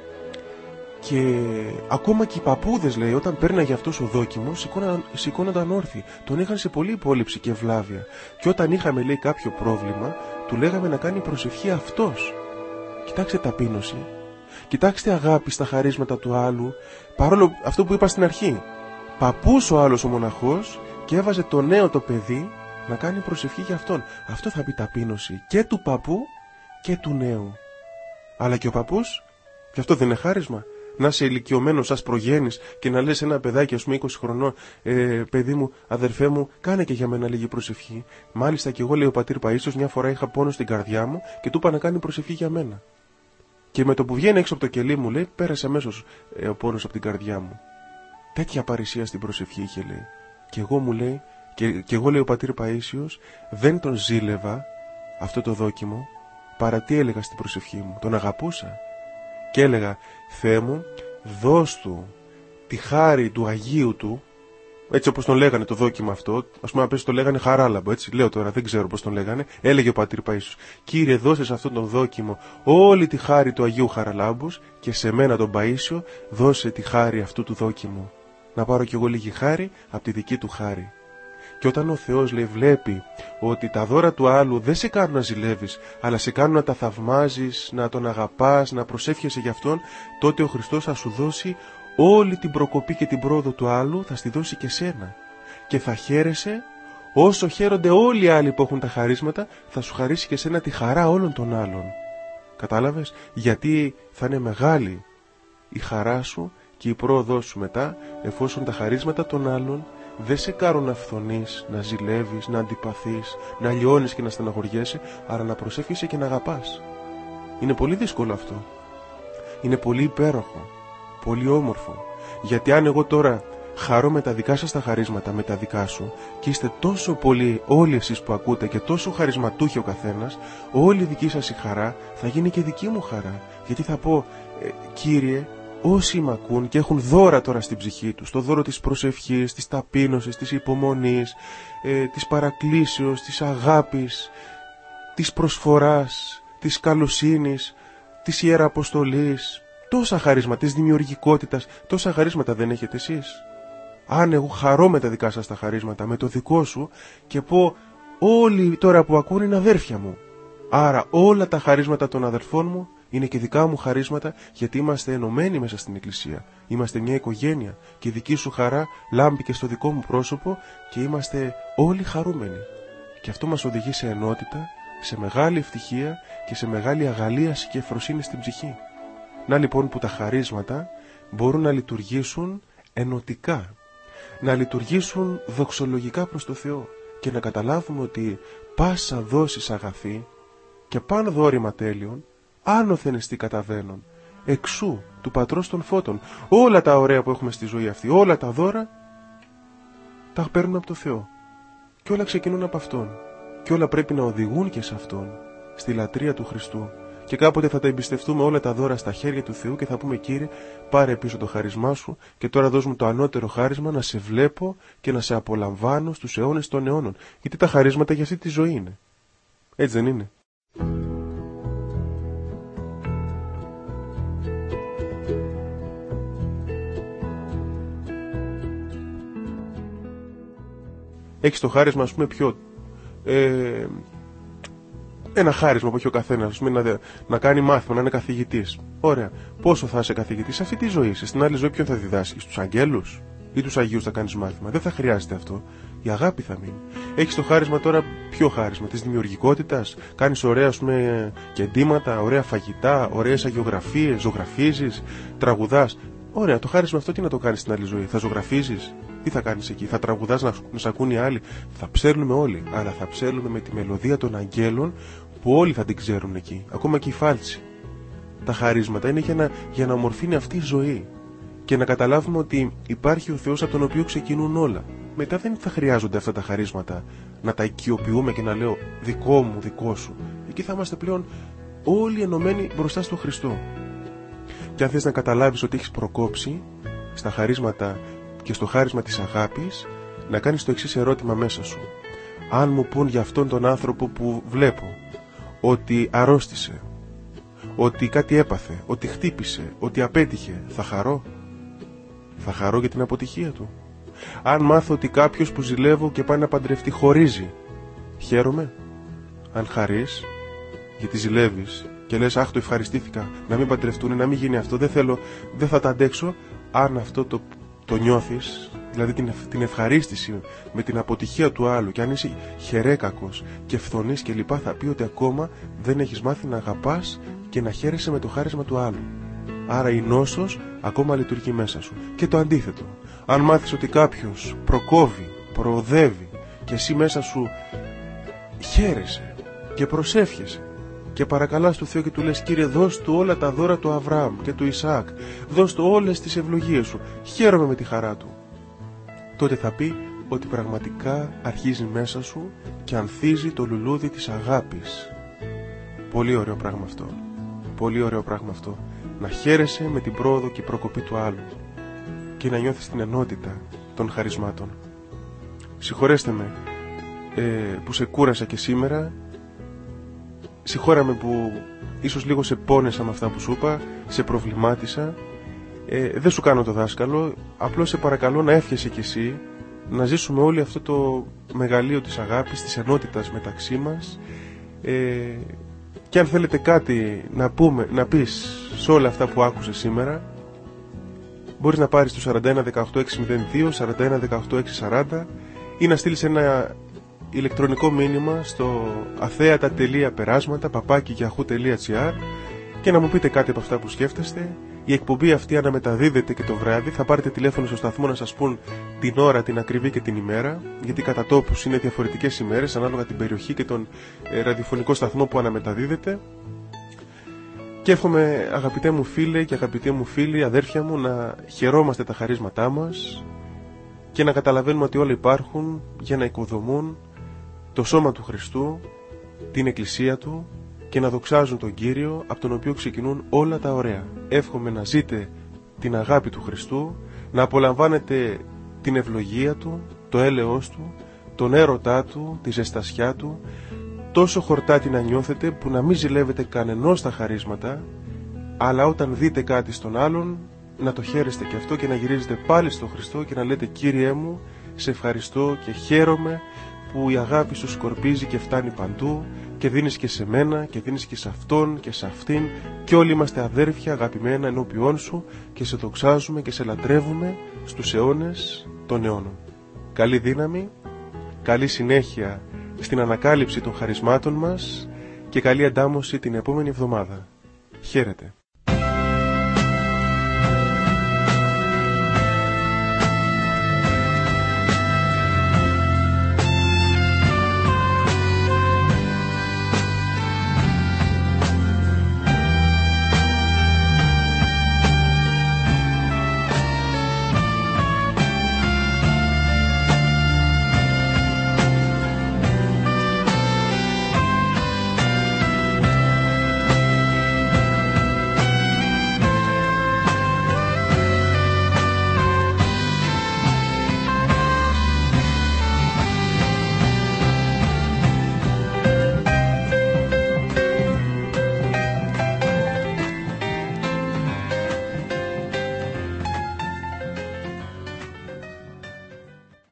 Και ακόμα και οι παππούδες, λέει, όταν πέρναγε αυτός ο δόκιμος, σηκώνονταν, σηκώνονταν όρθιοι. Τον είχαν σε πολύ υπόλοιψη και ευλάβεια. Και όταν είχαμε, λέει, κάποιο πρόβλημα, του λέγαμε να κάνει προσευχή αυτός. Κοιτάξτε ταπείνωση. Κοιτάξτε αγάπη στα χαρίσματα του άλλου. Παρόλο αυτό που είπα στην αρχή. Παππούς ο άλλος ο μοναχός και έβαζε το νέο το παιδί να κάνει προσευχή για αυτόν. Αυτό θα πει ταπείνωση και του παππού και του νέου. Αλλά και ο παππούς, και αυτό δεν είναι χάρισμα? Να είσαι ηλικιωμένος σαν προγέννης και να λες ένα παιδάκι, ας πούμε είκοσι χρονών, ε, παιδί μου, αδερφέ μου, κάνε και για μένα λίγη προσευχή. Μάλιστα και εγώ, λέει ο πατήρ Παΐσιος, μια φορά είχα πόνο στην καρδιά μου και του είπα να κάνει προσευχή για μένα. Και με το που βγαίνει έξω από το κελί μου, λέει, πέρασε αμέσως ε, ο πόνος από την καρδιά μου. Τέτοια παρησία στην προσευχή είχε, λέει. Και εγώ, μου λέει, και, και εγώ, λέει ο πατήρ Παΐσιος, δεν τον ζήλευα αυτό το δόκιμο, παρά τι έλεγα στην προσευχή μου? Τον αγαπούσα. Και έλεγα, Θεέ μου, δώσ' του τη χάρη του Αγίου του, έτσι όπως τον λέγανε το δόκιμο αυτό, ας πούμε πες το λέγανε Χαράλαμπο, έτσι λέω τώρα, δεν ξέρω πώς τον λέγανε, έλεγε ο πατήρ Παΐσιος, Κύριε, δώσε σε αυτόν τον δόκιμο όλη τη χάρη του Αγίου Χαραλάμπους και σε μένα τον Παΐσιο δώσε τη χάρη αυτού του δόκιμου. Να πάρω κι εγώ λίγη χάρη από τη δική του χάρη. Και όταν ο Θεός, λέει, βλέπει ότι τα δώρα του άλλου δεν σε κάνουν να ζηλεύεις, αλλά σε κάνουν να τα θαυμάζεις, να τον αγαπάς, να προσεύχεσαι για αυτόν, τότε ο Χριστός θα σου δώσει όλη την προκοπή και την πρόοδο του άλλου, θα στη δώσει και σένα. Και θα χαίρεσαι όσο χαίρονται όλοι οι άλλοι που έχουν τα χαρίσματα, θα σου χαρίσει και σένα τη χαρά όλων των άλλων. Κατάλαβες? Γιατί θα είναι μεγάλη η χαρά σου και η πρόοδό σου μετά, εφόσον τα χαρίσματα των άλλων δεν σε κάνουν να φθονείς, να ζηλεύεις, να αντιπαθείς, να λιώνεις και να στεναχωριέσαι, αλλά να προσεύχεσαι και να αγαπάς. Είναι πολύ δύσκολο αυτό. Είναι πολύ υπέροχο, πολύ όμορφο. Γιατί αν εγώ τώρα χαρώ με τα δικά σας τα χαρίσματα, με τα δικά σου, και είστε τόσο πολλοί όλοι εσείς που ακούτε και τόσο χαρισματούχοι ο καθένας, όλη η δική σας η χαρά θα γίνει και δική μου χαρά. Γιατί θα πω, ε, Κύριε, όσοι μ' ακούν και έχουν δώρα τώρα στην ψυχή τους, το δώρο της προσευχής, της ταπείνωσης, της υπομονής, ε, της παρακλήσεως, της αγάπης, της προσφοράς, της καλοσύνης, της ιεραποστολής, τόσα χαρίσματα, της δημιουργικότητας, τόσα χαρίσματα δεν έχετε εσείς? Αν εγώ χαρώ με τα δικά σας τα χαρίσματα, με το δικό σου, και πω όλοι τώρα που ακούν είναι αδέρφια μου, άρα όλα τα χαρίσματα των αδερφών μου είναι και δικά μου χαρίσματα, γιατί είμαστε ενωμένοι μέσα στην Εκκλησία. Είμαστε μια οικογένεια και η δική σου χαρά λάμπει και στο δικό μου πρόσωπο και είμαστε όλοι χαρούμενοι. Και αυτό μας οδηγεί σε ενότητα, σε μεγάλη ευτυχία και σε μεγάλη αγαλίαση και ευφροσύνη στην ψυχή. Να λοιπόν που τα χαρίσματα μπορούν να λειτουργήσουν ενωτικά, να λειτουργήσουν δοξολογικά προς το Θεό και να καταλάβουμε ότι πάσα δόσεις αγαθή και πάνω δόρημα τέλειων άνωθεν εστί καταβαίνουν εξού του Πατρός των Φώτων. Όλα τα ωραία που έχουμε στη ζωή αυτή, όλα τα δώρα τα παίρνουν από το Θεό και όλα ξεκινούν από Αυτόν και όλα πρέπει να οδηγούν και σε Αυτόν, στη λατρεία του Χριστού. Και κάποτε θα τα εμπιστευτούμε όλα τα δώρα στα χέρια του Θεού και θα πούμε, Κύριε, πάρε πίσω το χάρισμά σου και τώρα δώσ' μου το ανώτερο χάρισμα να σε βλέπω και να σε απολαμβάνω στους αιώνες των αιώνων. Γιατί τα χαρίσματα για αυτή τη ζωή είναι. Έτσι δεν είναι? Έχεις το χάρισμα, ας πούμε, πιο... Ε, ένα χάρισμα που έχει ο καθένας, να, να κάνει μάθημα, να είναι καθηγητής. Ωραία. Πόσο θα είσαι καθηγητής σε αυτή τη ζωή? Σε στην άλλη ζωή ποιον θα διδάσκεις? Τους αγγέλους ή τους αγίους θα κάνεις μάθημα? Δεν θα χρειάζεται αυτό. Η αγάπη θα μείνει. Έχεις το χάρισμα τώρα, ποιο χάρισμα? Της δημιουργικότητας. Κάνεις ωραία, ας πούμε, κεντήματα, ωραία φαγητά, ωραίες αγιογραφίες, ζωγραφίζεις, τραγουδάς. Ωραία. Το χάρισμα αυτό τι να το κάνεις στην άλλη ζωή? Θα ζωγραφίζεις? Τι θα κάνεις εκεί? Θα τραγουδάς να, να σ' ακούν οι άλλοι? Θα ψέλνουμε όλοι, αλλά θα ψέλνουμε με τη μελωδία των αγγέλων που όλοι θα την ξέρουν εκεί, ακόμα και οι φάλτσοι. Τα χαρίσματα είναι για να, για να ομορφύνει αυτή η ζωή και να καταλάβουμε ότι υπάρχει ο Θεός από τον οποίο ξεκινούν όλα. Μετά δεν θα χρειάζονται αυτά τα χαρίσματα να τα οικειοποιούμε και να λέω δικό μου, δικό σου. Εκεί θα είμαστε πλέον όλοι ενωμένοι μπροστά στο Χριστό. Και αν θες να καταλάβεις ότι έχεις προκόψει στα χαρίσματα και στο χάρισμα της αγάπης, να κάνεις το εξής ερώτημα μέσα σου. Αν μου πουν για αυτόν τον άνθρωπο που βλέπω ότι αρρώστησε, ότι κάτι έπαθε, ότι χτύπησε, ότι απέτυχε, θα χαρώ? Θα χαρώ για την αποτυχία του? Αν μάθω ότι κάποιος που ζηλεύω και πάει να παντρευτεί χωρίζει, χαίρομαι? Αν χαρείς γιατί ζηλεύεις και λες αχ, το ευχαριστήθηκα, να μην παντρευτούν, να μην γίνει αυτό, δεν θέλω, δεν θα τα αντέξω, αν αυτό το, το νιώθεις, δηλαδή την, την ευχαρίστηση με την αποτυχία του άλλου, και αν είσαι χερέκακος και φθονείς και λοιπά, θα πει ότι ακόμα δεν έχεις μάθει να αγαπάς και να χαίρεσαι με το χάρισμα του άλλου. Άρα η νόσος ακόμα λειτουργεί μέσα σου. Και το αντίθετο, αν μάθεις ότι κάποιος προκόβει, προοδεύει και εσύ μέσα σου χαίρεσαι και προσεύχεσαι και παρακαλάς του Θεό και του λες, Κύριε, δώσ' του όλα τα δώρα του Αβραάμ και του Ισαάκ, δώσ' του όλες τις ευλογίες σου, χαίρομαι με τη χαρά του, τότε θα πει ότι πραγματικά αρχίζει μέσα σου και ανθίζει το λουλούδι της αγάπης. Πολύ ωραίο πράγμα αυτό. Πολύ ωραίο πράγμα αυτό. Να χαίρεσαι με την πρόοδο και προκοπή του άλλου και να νιώθεις την ενότητα των χαρισμάτων. Συγχωρέστε με ε, που σε κούρασα και σήμερα. Συγχώραμε που ίσως λίγο σε πόνεσα με αυτά που σου είπα, σε προβλημάτισα. Ε, δεν σου κάνω το δάσκαλο, απλώς σε παρακαλώ να εύχεσαι κι εσύ να ζήσουμε όλοι αυτό το μεγαλείο της αγάπης, της ενότητας μεταξύ μας. Ε, και αν θέλετε κάτι να πούμε, να πεις σε όλα αυτά που άκουσες σήμερα, μπορείς να πάρεις το σαράντα ένα δεκαοκτώ εξακόσια δύο, σαράντα ένα δεκαοκτώ εξακόσια σαράντα ή να στείλεις ένα ηλεκτρονικό μήνυμα στο αθέατα τελεία περάσματα παπάκι γιαχού τελεία τζι άρ και να μου πείτε κάτι από αυτά που σκέφτεστε. Η εκπομπή αυτή αναμεταδίδεται και το βράδυ. Θα πάρετε τηλέφωνο στο σταθμό να σας πούν την ώρα, την ακριβή και την ημέρα, γιατί κατά τόπους είναι διαφορετικές ημέρες ανάλογα την περιοχή και τον ε, ραδιοφωνικό σταθμό που αναμεταδίδεται. Και εύχομαι, αγαπητέ μου φίλε και αγαπητέ μου φίλοι, αδέρφια μου, να χαιρόμαστε τα χαρίσματά μας και να καταλαβαίνουμε ότι όλα υπάρχουν για να οικοδομούν το σώμα του Χριστού, την Εκκλησία Του, και να δοξάζουν τον Κύριο, από τον οποίο ξεκινούν όλα τα ωραία. Εύχομαι να ζείτε την αγάπη του Χριστού, να απολαμβάνετε την ευλογία Του, το έλεος Του, τον έρωτά Του, τη ζεστασιά Του, τόσο χορτάτη να νιώθετε που να μην ζηλεύετε κανενός τα χαρίσματα, αλλά όταν δείτε κάτι στον άλλον να το χαίρεστε και αυτό και να γυρίζετε πάλι στον Χριστό και να λέτε, Κύριέ μου, σε ευχαριστώ και χαίρομαι που η αγάπη σου σκορπίζει και φτάνει παντού και δίνεις και σε μένα και δίνεις και σε αυτόν και σε αυτήν και όλοι είμαστε αδέρφια αγαπημένα ενώπιόν σου και σε δοξάζουμε και σε λατρεύουμε στους αιώνες των αιώνων. Καλή δύναμη, καλή συνέχεια στην ανακάλυψη των χαρισμάτων μας και καλή αντάμωση την επόμενη εβδομάδα. Χαίρετε.